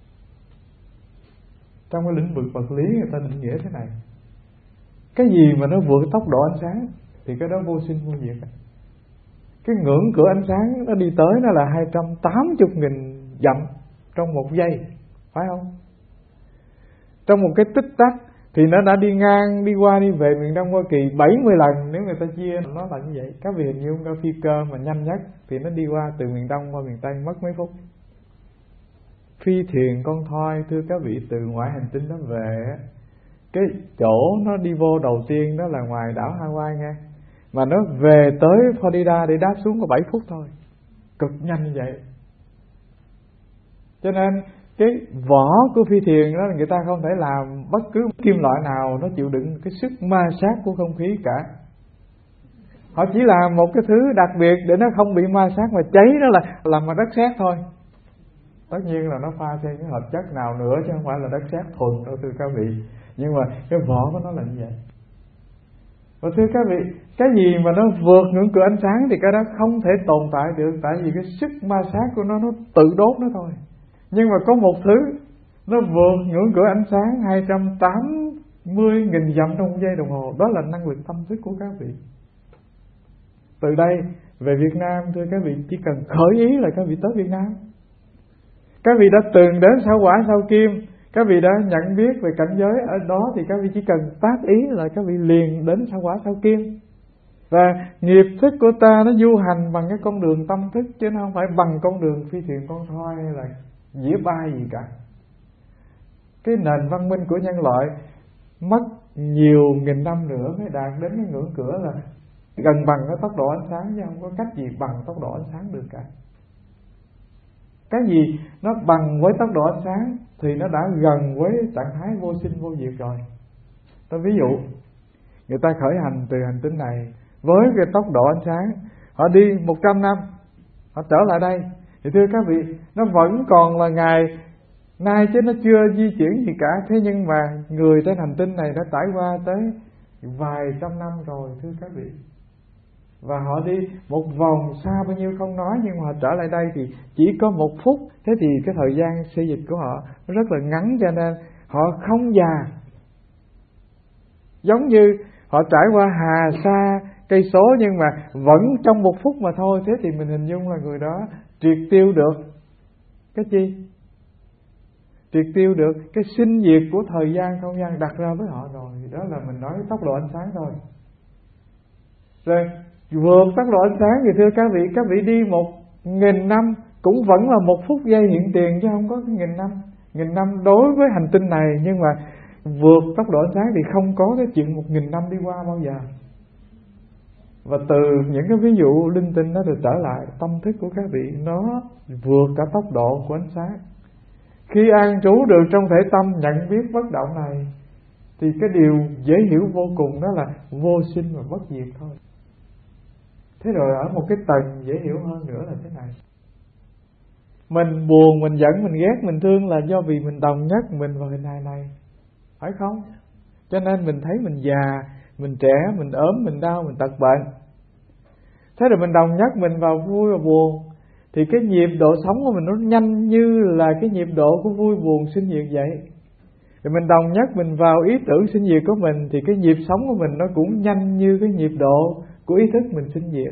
Trong cái lĩnh vực vật lý người ta định nghĩa thế này: cái gì mà nó vượt tốc độ ánh sáng thì cái đó vô sinh vô diệt. Cái ngưỡng cửa ánh sáng nó đi tới nó là hai trăm tám mươi nghìn dặm trong một giây, phải không? Trong một cái tích tắc thì nó đã đi ngang, đi qua đi về miền Đông Hoa Kỳ bảy mươi lần. Nếu người ta chia nó là như vậy. Các vị hình dung ra phi cơ mà nhanh nhất thì nó đi qua từ miền Đông qua miền Tây mất mấy phút. Phi thuyền con thoi, thưa các vị, từ ngoại hành tinh nó về, cái chỗ nó đi vô đầu tiên đó là ngoài đảo Hawaii nghe, mà nó về tới Florida để đáp xuống có bảy phút thôi. Cực nhanh như vậy. Cho nên cái vỏ của phi thuyền đó là người ta không thể làm bất cứ kim loại nào nó chịu đựng cái sức ma sát của không khí cả. Họ chỉ làm một cái thứ đặc biệt để nó không bị ma sát mà cháy, đó là làm bằng đất sét thôi. Tất nhiên là nó pha thêm cái hợp chất nào nữa chứ không phải là đất sét thuần đâu thưa các vị. Nhưng mà cái vỏ của nó là như vậy. Và thưa các vị, cái gì mà nó vượt ngưỡng cửa ánh sáng thì cái đó không thể tồn tại được, tại vì cái sức ma sát của nó nó tự đốt nó thôi. Nhưng mà có một thứ nó vượt ngưỡng cửa ánh sáng hai trăm tám mươi nghìn dặm trong một giây đồng hồ, đó là năng lực tâm thức của các vị. Từ đây về Việt Nam, thưa các vị, chỉ cần khởi ý là các vị tới Việt Nam. Các vị đã từng đến sao Hỏa sao Kim, các vị đã nhận biết về cảnh giới ở đó thì các vị chỉ cần tác ý là các vị liền đến sao Hỏa sao Kim. Và nghiệp thức của ta nó du hành bằng cái con đường tâm thức, chứ nó không phải bằng con đường phi thuyền con thoi hay là dĩa bay gì cả. Cái nền văn minh của nhân loại mất nhiều nghìn năm nữa mới đạt đến cái ngưỡng cửa là gần bằng cái tốc độ ánh sáng, chứ không có cách gì bằng tốc độ ánh sáng được cả. Cái gì nó bằng với tốc độ ánh sáng thì nó đã gần với trạng thái vô sinh vô diệt rồi. Tôi ví dụ, người ta khởi hành từ hành tinh này với cái tốc độ ánh sáng, họ đi một trăm năm, họ trở lại đây, thì thưa các vị, nó vẫn còn là ngày nay chứ nó chưa di chuyển gì cả. Thế nhưng mà người trên hành tinh này đã trải qua tới vài trăm năm rồi thưa các vị. Và họ đi một vòng xa bao nhiêu không nói, nhưng mà họ trở lại đây thì chỉ có một phút. Thế thì cái thời gian xê dịch của họ rất là ngắn, cho nên họ không già. Giống như họ trải qua hà sa cây số nhưng mà vẫn trong một phút mà thôi. Thế thì mình hình dung là người đó triệt tiêu được cái gì? Triệt tiêu được cái sinh diệt của thời gian không gian đặt ra với họ rồi. Đó là mình nói tốc độ ánh sáng thôi. Rồi vượt tốc độ ánh sáng thì thưa các vị, các vị đi một nghìn năm cũng vẫn là một phút giây hiện tiền, chứ không có cái nghìn năm. Nghìn năm đối với hành tinh này, nhưng mà vượt tốc độ ánh sáng thì không có cái chuyện một nghìn năm đi qua bao giờ. Và từ những cái ví dụ linh tinh đó được trở lại, tâm thức của các vị nó vượt cả tốc độ của ánh sáng. Khi an trú được trong thể tâm nhận biết bất động này thì cái điều dễ hiểu vô cùng đó là vô sinh và bất diệt thôi. Thế rồi ở một cái tầng dễ hiểu hơn nữa là thế này: mình buồn, mình giận, mình ghét, mình thương là do vì mình đồng nhất mình vào hình hài này, phải không? Cho nên mình thấy mình già, mình trẻ, mình ốm, mình đau, mình tật bệnh. Thế rồi mình đồng nhất mình vào vui và buồn, thì cái nhịp độ sống của mình nó nhanh như là cái nhịp độ của vui buồn sinh diệt vậy. Rồi mình đồng nhất mình vào ý tưởng sinh diệt của mình, thì cái nhịp sống của mình nó cũng nhanh như cái nhịp độ của ý thức mình sinh diệt.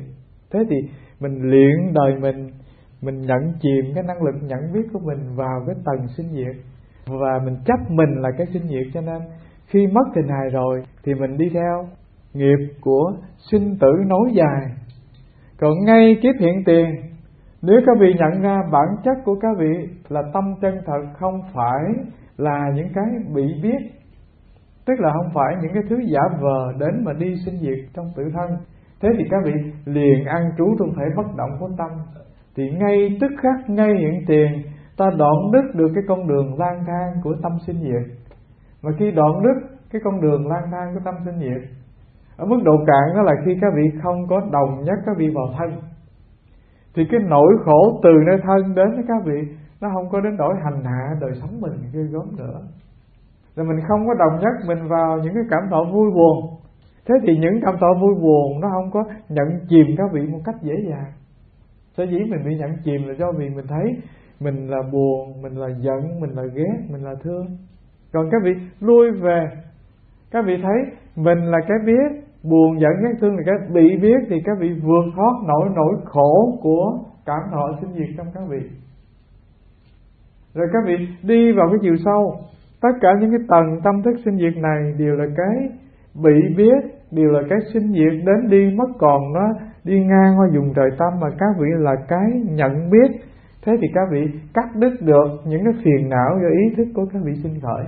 Thế thì mình luyện đời mình, mình nhận chìm cái năng lực nhận biết của mình vào cái tầng sinh diệt, và mình chấp mình là cái sinh diệt, cho nên khi mất hình hài rồi thì mình đi theo nghiệp của sinh tử nối dài. Còn ngay kiếp hiện tiền, nếu các vị nhận ra bản chất của các vị là tâm chân thật, không phải là những cái bị biết, tức là không phải những cái thứ giả vờ đến mà đi sinh diệt trong tự thân, thế thì các vị liền an trú trong thể bất động của tâm. Thì ngay tức khắc, ngay hiện tiền, ta đoạn đứt được cái con đường lang thang của tâm sinh diệt. Mà khi đoạn đứt cái con đường lang thang của tâm sinh diệt, ở mức độ cạn đó là khi các vị không có đồng nhất các vị vào thân, thì cái nỗi khổ từ nơi thân đến với các vị nó không có đến nỗi hành hạ đời sống mình ghê gớm nữa. Rồi mình không có đồng nhất mình vào những cái cảm thọ vui buồn, thế thì những cảm thọ vui buồn nó không có nhận chìm các vị một cách dễ dàng. Sở dĩ mình bị nhận chìm là do vì mình thấy mình là buồn, mình là giận, mình là ghét, mình là thương. Còn các vị lui về, các vị thấy mình là cái biết, buồn, giận, ghét, thương là cái bị biết, thì các vị vượt thoát nỗi nỗi khổ của cảm thọ sinh diệt trong các vị. Rồi các vị đi vào cái chiều sâu. Tất cả những cái tầng tâm thức sinh diệt này đều là cái bị biết, đều là cái sinh diệt đến đi mất, còn nó đi ngang qua vùng trời tâm, mà các vị là cái nhận biết. Thế thì các vị cắt đứt được những cái phiền não do ý thức của các vị sinh khởi.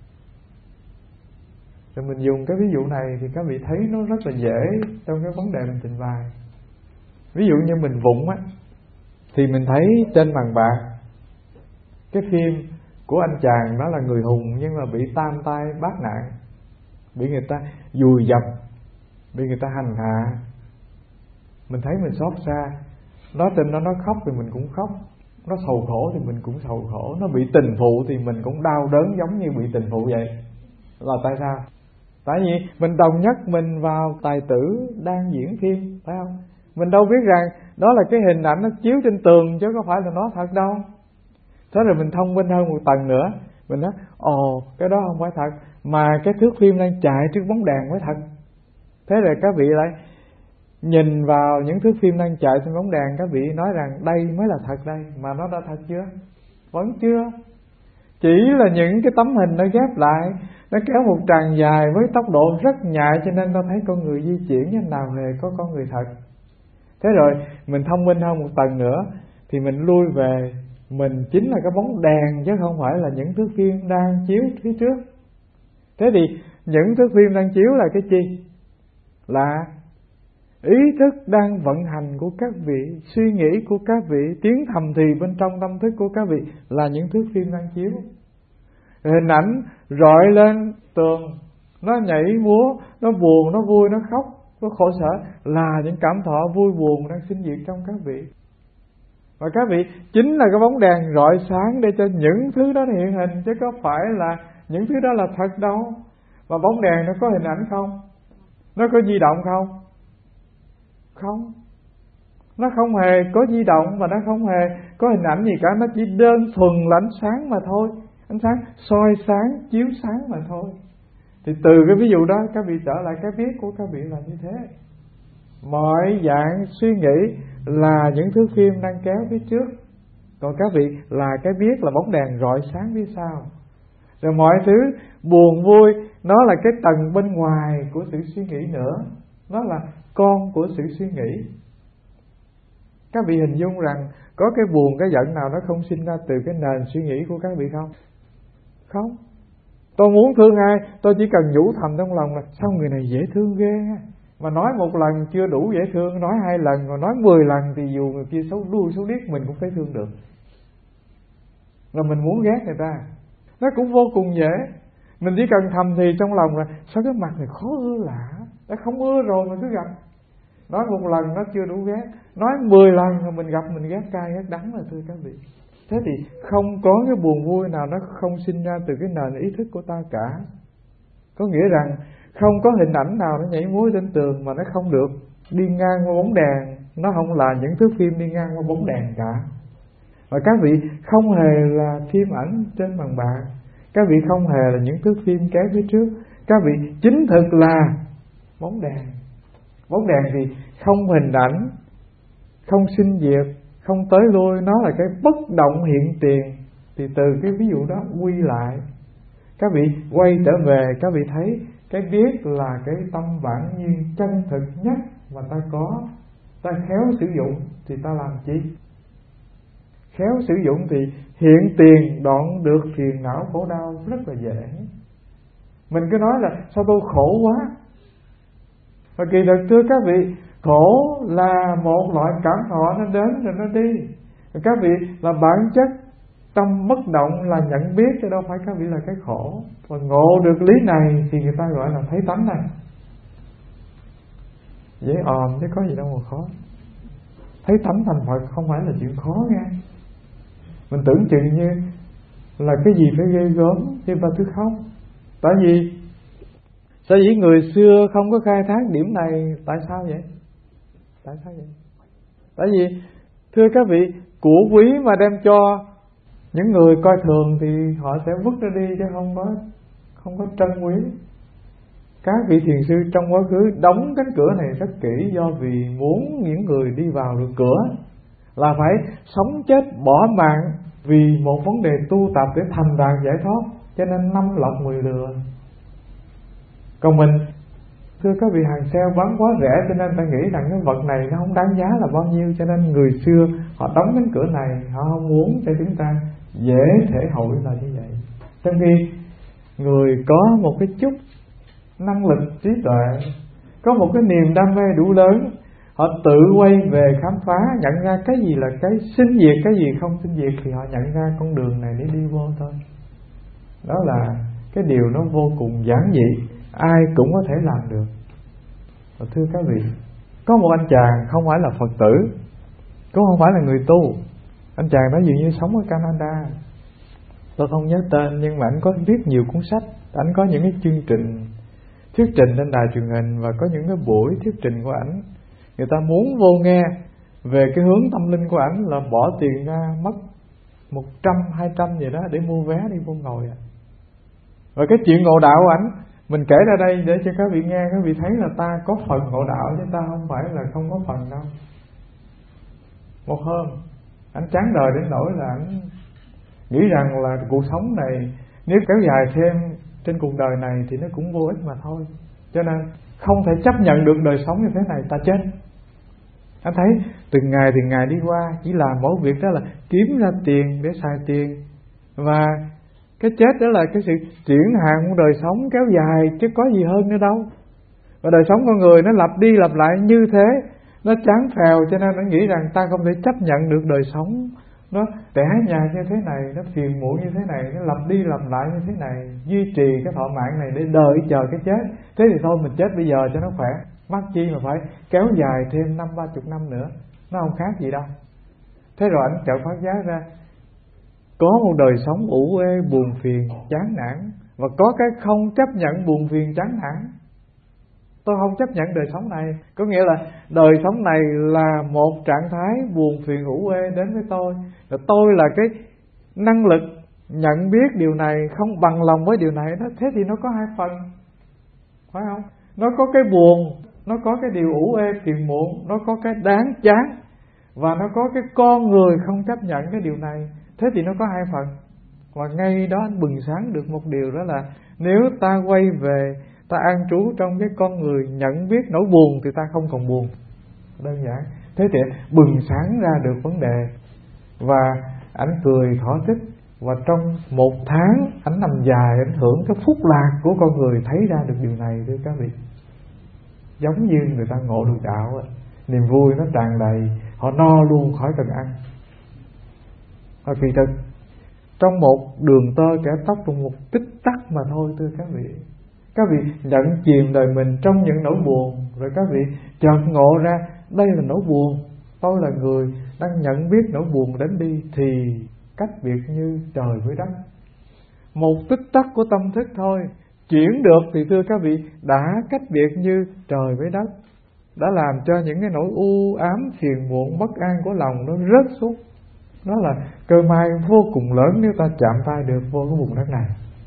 Rồi mình dùng cái ví dụ này thì các vị thấy nó rất là dễ trong cái vấn đề mình trình bày. Ví dụ như mình vụng á, thì mình thấy trên màn bạc cái phim của anh chàng đó là người hùng, nhưng mà bị tam tai bát nạn, bị người ta dùi dập, bị người ta hành hạ. Mình thấy mình xót xa. Nó trên đó nó khóc thì mình cũng khóc, nó sầu khổ thì mình cũng sầu khổ, nó bị tình phụ thì mình cũng đau đớn giống như bị tình phụ vậy. Là tại sao? Tại vì mình đồng nhất mình vào tài tử đang diễn phim, phải không? Mình đâu biết rằng đó là cái hình ảnh nó chiếu trên tường chứ có phải là nó thật đâu. Thế rồi mình thông minh hơn một tầng nữa, mình nói ồ cái đó không phải thật, mà cái thước phim đang chạy trước bóng đèn mới thật. Thế rồi các vị lại nhìn vào những thước phim đang chạy trên bóng đèn, các vị nói rằng đây mới là thật đây, mà nó đã thật chưa? Vẫn chưa. Chỉ là những cái tấm hình nó ghép lại, nó kéo một tràng dài với tốc độ rất nhạy, cho nên ta thấy con người di chuyển như nào hề có con người thật. Thế rồi mình thông minh hơn một tầng nữa, thì mình lui về, mình chính là cái bóng đèn chứ không phải là những thước phim đang chiếu phía trước. Thế thì những thước phim đang chiếu là cái chi? Là ý thức đang vận hành của các vị, suy nghĩ của các vị, tiếng thầm thì bên trong tâm thức của các vị là những thước phim đang chiếu. Hình ảnh rọi lên tường, nó nhảy múa, nó buồn, nó vui, nó khóc, nó khổ sở, là những cảm thọ vui buồn đang sinh diệt trong các vị. Và các vị chính là cái bóng đèn rọi sáng để cho những thứ đó hiện hình, chứ có phải là những thứ đó là thật đâu. Và bóng đèn nó có hình ảnh không? Nó có di động không? Không. Nó không hề có di động và nó không hề có hình ảnh gì cả, nó chỉ đơn thuần là ánh sáng mà thôi. Ánh sáng soi sáng, chiếu sáng mà thôi. Thì từ cái ví dụ đó các vị trở lại cái biết của các vị là như thế. Mọi dạng suy nghĩ là những thứ phim đang kéo phía trước, còn các vị là cái biết, là bóng đèn rọi sáng phía sau. Rồi mọi thứ buồn vui nó là cái tầng bên ngoài của sự suy nghĩ nữa, nó là con của sự suy nghĩ. Các vị hình dung rằng có cái buồn, cái giận nào nó không sinh ra từ cái nền suy nghĩ của các vị không? Không. Tôi muốn thương ai, tôi chỉ cần nhủ thầm trong lòng là sao người này dễ thương ghê. Mà nói một lần chưa đủ dễ thương, nói hai lần, rồi nói mười lần thì dù người kia xấu đuôi xấu điếc mình cũng thấy thương được. Rồi mình muốn ghét người ta, nó cũng vô cùng dễ. Mình chỉ cần thầm thì trong lòng là sao cái mặt này khó ưa lạ, đã không ưa rồi mà cứ gặp. Nói một lần nó chưa đủ ghét, nói mười lần rồi mình gặp mình ghét cay ghét đắng là thưa các vị. Thế thì không có cái buồn vui nào nó không sinh ra từ cái nền ý thức của ta cả. Có nghĩa rằng không có hình ảnh nào nó nhảy múa trên tường mà nó không được đi ngang qua bóng đèn. Nó không là những thước phim đi ngang qua bóng đèn cả. Và các vị không hề là phim ảnh trên màn bạc, các vị không hề là những thước phim kéo phía trước. Các vị chính thực là bóng đèn. Bóng đèn thì không hình ảnh, không sinh diệt, không tới lui, nó là cái bất động hiện tiền. Thì từ cái ví dụ đó quy lại, các vị quay trở về, các vị thấy cái biết là cái tâm bản nhiên chân thực nhất mà ta có. Ta khéo sử dụng thì ta làm chi? Khéo sử dụng thì hiện tiền đoạn được phiền não khổ đau rất là dễ. Mình cứ nói là sao tôi khổ quá, và kỳ thực thưa các vị, khổ là một loại cảm thọ, nó đến rồi nó đi. Các vị là bản chất tâm bất động là nhận biết, chứ đâu phải các vị là cái khổ. Và ngộ được lý này thì người ta gọi là thấy tánh này. Dễ òm chứ có gì đâu mà khó. Thấy tánh thành Phật không phải là chuyện khó nghe. Mình tưởng chừng như là cái gì phải ghê gớm, nhưng mà thứ không. Tại vì Tại vì người xưa không có khai thác điểm này. Tại sao vậy? Tại sao vậy? Tại vì thưa các vị, của quý mà đem cho những người coi thường thì họ sẽ vứt nó đi, chứ không có không có trân quý. Các vị thiền sư trong quá khứ đóng cánh cửa này rất kỹ, do vì muốn những người đi vào được cửa là phải sống chết bỏ mạng vì một vấn đề tu tập để thành đạt giải thoát, cho nên năm lọc mười lừa. Còn mình, thưa các vị, hàng sale bán quá rẻ cho nên ta nghĩ rằng cái vật này nó không đáng giá là bao nhiêu, cho nên người xưa họ đóng cánh cửa này, họ không muốn cho chúng ta dễ thể hội là như vậy. Trong khi người có một cái chút năng lực trí tuệ, có một cái niềm đam mê đủ lớn, họ tự quay về khám phá, nhận ra cái gì là cái sinh diệt, cái gì không sinh diệt, thì họ nhận ra con đường này để đi vô thôi. Đó là cái điều nó vô cùng giản dị, ai cũng có thể làm được. Và thưa các vị, có một anh chàng không phải là Phật tử, cũng không phải là người tu. Anh chàng đó dường như sống ở Canada, tôi không nhớ tên, nhưng mà anh có viết nhiều cuốn sách. Anh có những cái chương trình thuyết trình trên đài truyền hình, và có những cái buổi thuyết trình của ảnh, người ta muốn vô nghe về cái hướng tâm linh của ảnh là bỏ tiền ra mất một trăm, hai trăm gì đó để mua vé đi vô ngồi. Và cái chuyện ngộ đạo của ảnh mình kể ra đây để cho các vị nghe, các vị thấy là ta có phần ngộ đạo, chứ ta không phải là không có phần đâu. Một hôm anh chán đời đến nỗi là anh nghĩ rằng là cuộc sống này nếu kéo dài thêm trên cuộc đời này thì nó cũng vô ích mà thôi, cho nên không thể chấp nhận được đời sống như thế này, ta chết. Anh thấy từng ngày từng ngày đi qua, chỉ làm mỗi việc đó là kiếm ra tiền để xài tiền, và cái chết đó là cái sự chuyển hàng của đời sống kéo dài, chứ có gì hơn nữa đâu. Và đời sống con người nó lặp đi lặp lại như thế, nó chán phèo, cho nên nó nghĩ rằng ta không thể chấp nhận được đời sống nó tẻ nhạt như thế này, nó phiền muộn như thế này, nó lặp đi lặp lại như thế này, duy trì cái thọ mạng này để đợi chờ cái chết. Thế thì thôi mình chết bây giờ cho nó khỏe, mắc chi mà phải kéo dài thêm năm ba chục năm nữa, nó không khác gì đâu. Thế rồi ảnh chợt phát giác ra có một đời sống ủ ê, buồn phiền, chán nản, và có cái không chấp nhận buồn phiền chán nản. Tôi không chấp nhận đời sống này, có nghĩa là đời sống này là một trạng thái buồn phiền ủ ê đến với tôi, và tôi là cái năng lực nhận biết điều này, không bằng lòng với điều này đó. Thế thì nó có hai phần, phải không? Nó có cái buồn, nó có cái điều ủ ê phiền muộn, nó có cái đáng chán, và nó có cái con người không chấp nhận cái điều này. Thế thì nó có hai phần. Và ngay đó anh bừng sáng được một điều, đó là nếu ta quay về, ta an trú trong cái con người nhận biết nỗi buồn, thì ta không còn buồn. Đơn giản. Thế thì bừng sáng ra được vấn đề, và ảnh cười thỏa thích. Và trong một tháng ảnh nằm dài, ảnh hưởng cái phúc lạc của con người, thấy ra được điều này thưa các vị. Giống như người ta ngộ được đạo, niềm vui nó tràn đầy, họ no luôn khỏi cần ăn. Và kỳ thực trong một đường tơ kẻ tóc, trong một tích tắc mà thôi thưa các vị. Các vị nhận chìm đời mình trong những nỗi buồn, rồi các vị chợt ngộ ra đây là nỗi buồn, tôi là người đang nhận biết nỗi buồn đến đi, thì cách biệt như trời với đất. Một tích tắc của tâm thức thôi, chuyển được thì thưa các vị đã cách biệt như trời với đất, đã làm cho những cái nỗi u ám phiền muộn bất an của lòng nó rớt xuống. Nó là cơ may vô cùng lớn nếu ta chạm tay được vô cái vùng đất này.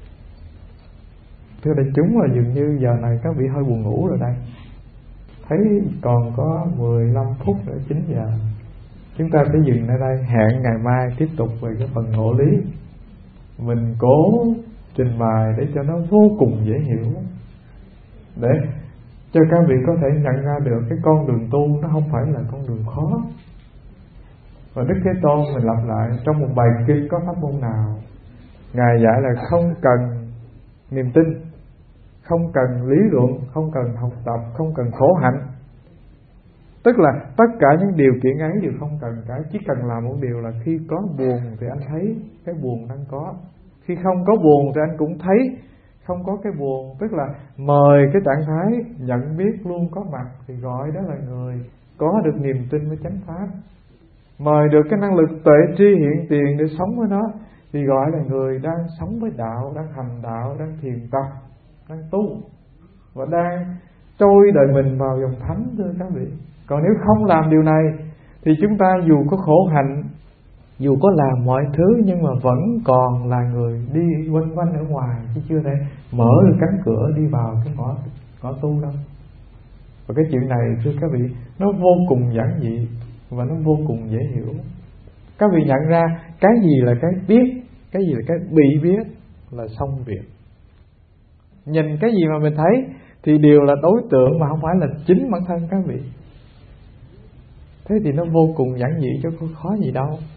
Thưa đại chúng, là dường như giờ này các vị hơi buồn ngủ rồi đây. Thấy còn có mười lăm phút nữa chín giờ. chúng ta sẽ dừng ở đây, hẹn ngày mai tiếp tục về cái phần ngộ lý. Mình cố trình bày để cho nó vô cùng dễ hiểu, để cho các vị có thể nhận ra được cái con đường tu nó không phải là con đường khó. Và Đức Thế Tôn mình lặp lại trong một bài kinh có pháp môn nào, Ngài dạy là không cần niềm tin, không cần lý luận, không cần học tập, không cần khổ hạnh. Tức là tất cả những điều kiện ấy đều không cần cả, chỉ cần làm một điều là khi có buồn thì anh thấy cái buồn đang có, khi không có buồn thì anh cũng thấy không có cái buồn. Tức là mời cái trạng thái nhận biết luôn có mặt thì gọi đó là người có được niềm tin với chánh pháp. Mời được cái năng lực tuệ tri hiện tiền để sống với nó thì gọi là người đang sống với đạo, đang hành đạo, đang thiền tập, đang tu và đang trôi đời mình vào dòng thánh, thưa các vị. Còn nếu không làm điều này thì chúng ta dù có khổ hạnh, dù có làm mọi thứ, nhưng mà vẫn còn là người đi quanh quanh ở ngoài, chứ chưa thể mở được cánh cửa đi vào cái ngõ, ngõ tu đâu. Và cái chuyện này thưa các vị, nó vô cùng giản dị và nó vô cùng dễ hiểu. Các vị nhận ra cái gì là cái biết, cái gì là cái bị biết là xong việc. Nhìn cái gì mà mình thấy thì đều là đối tượng mà không phải là chính bản thân các vị. Thế thì nó vô cùng giản dị chứ có khó gì đâu.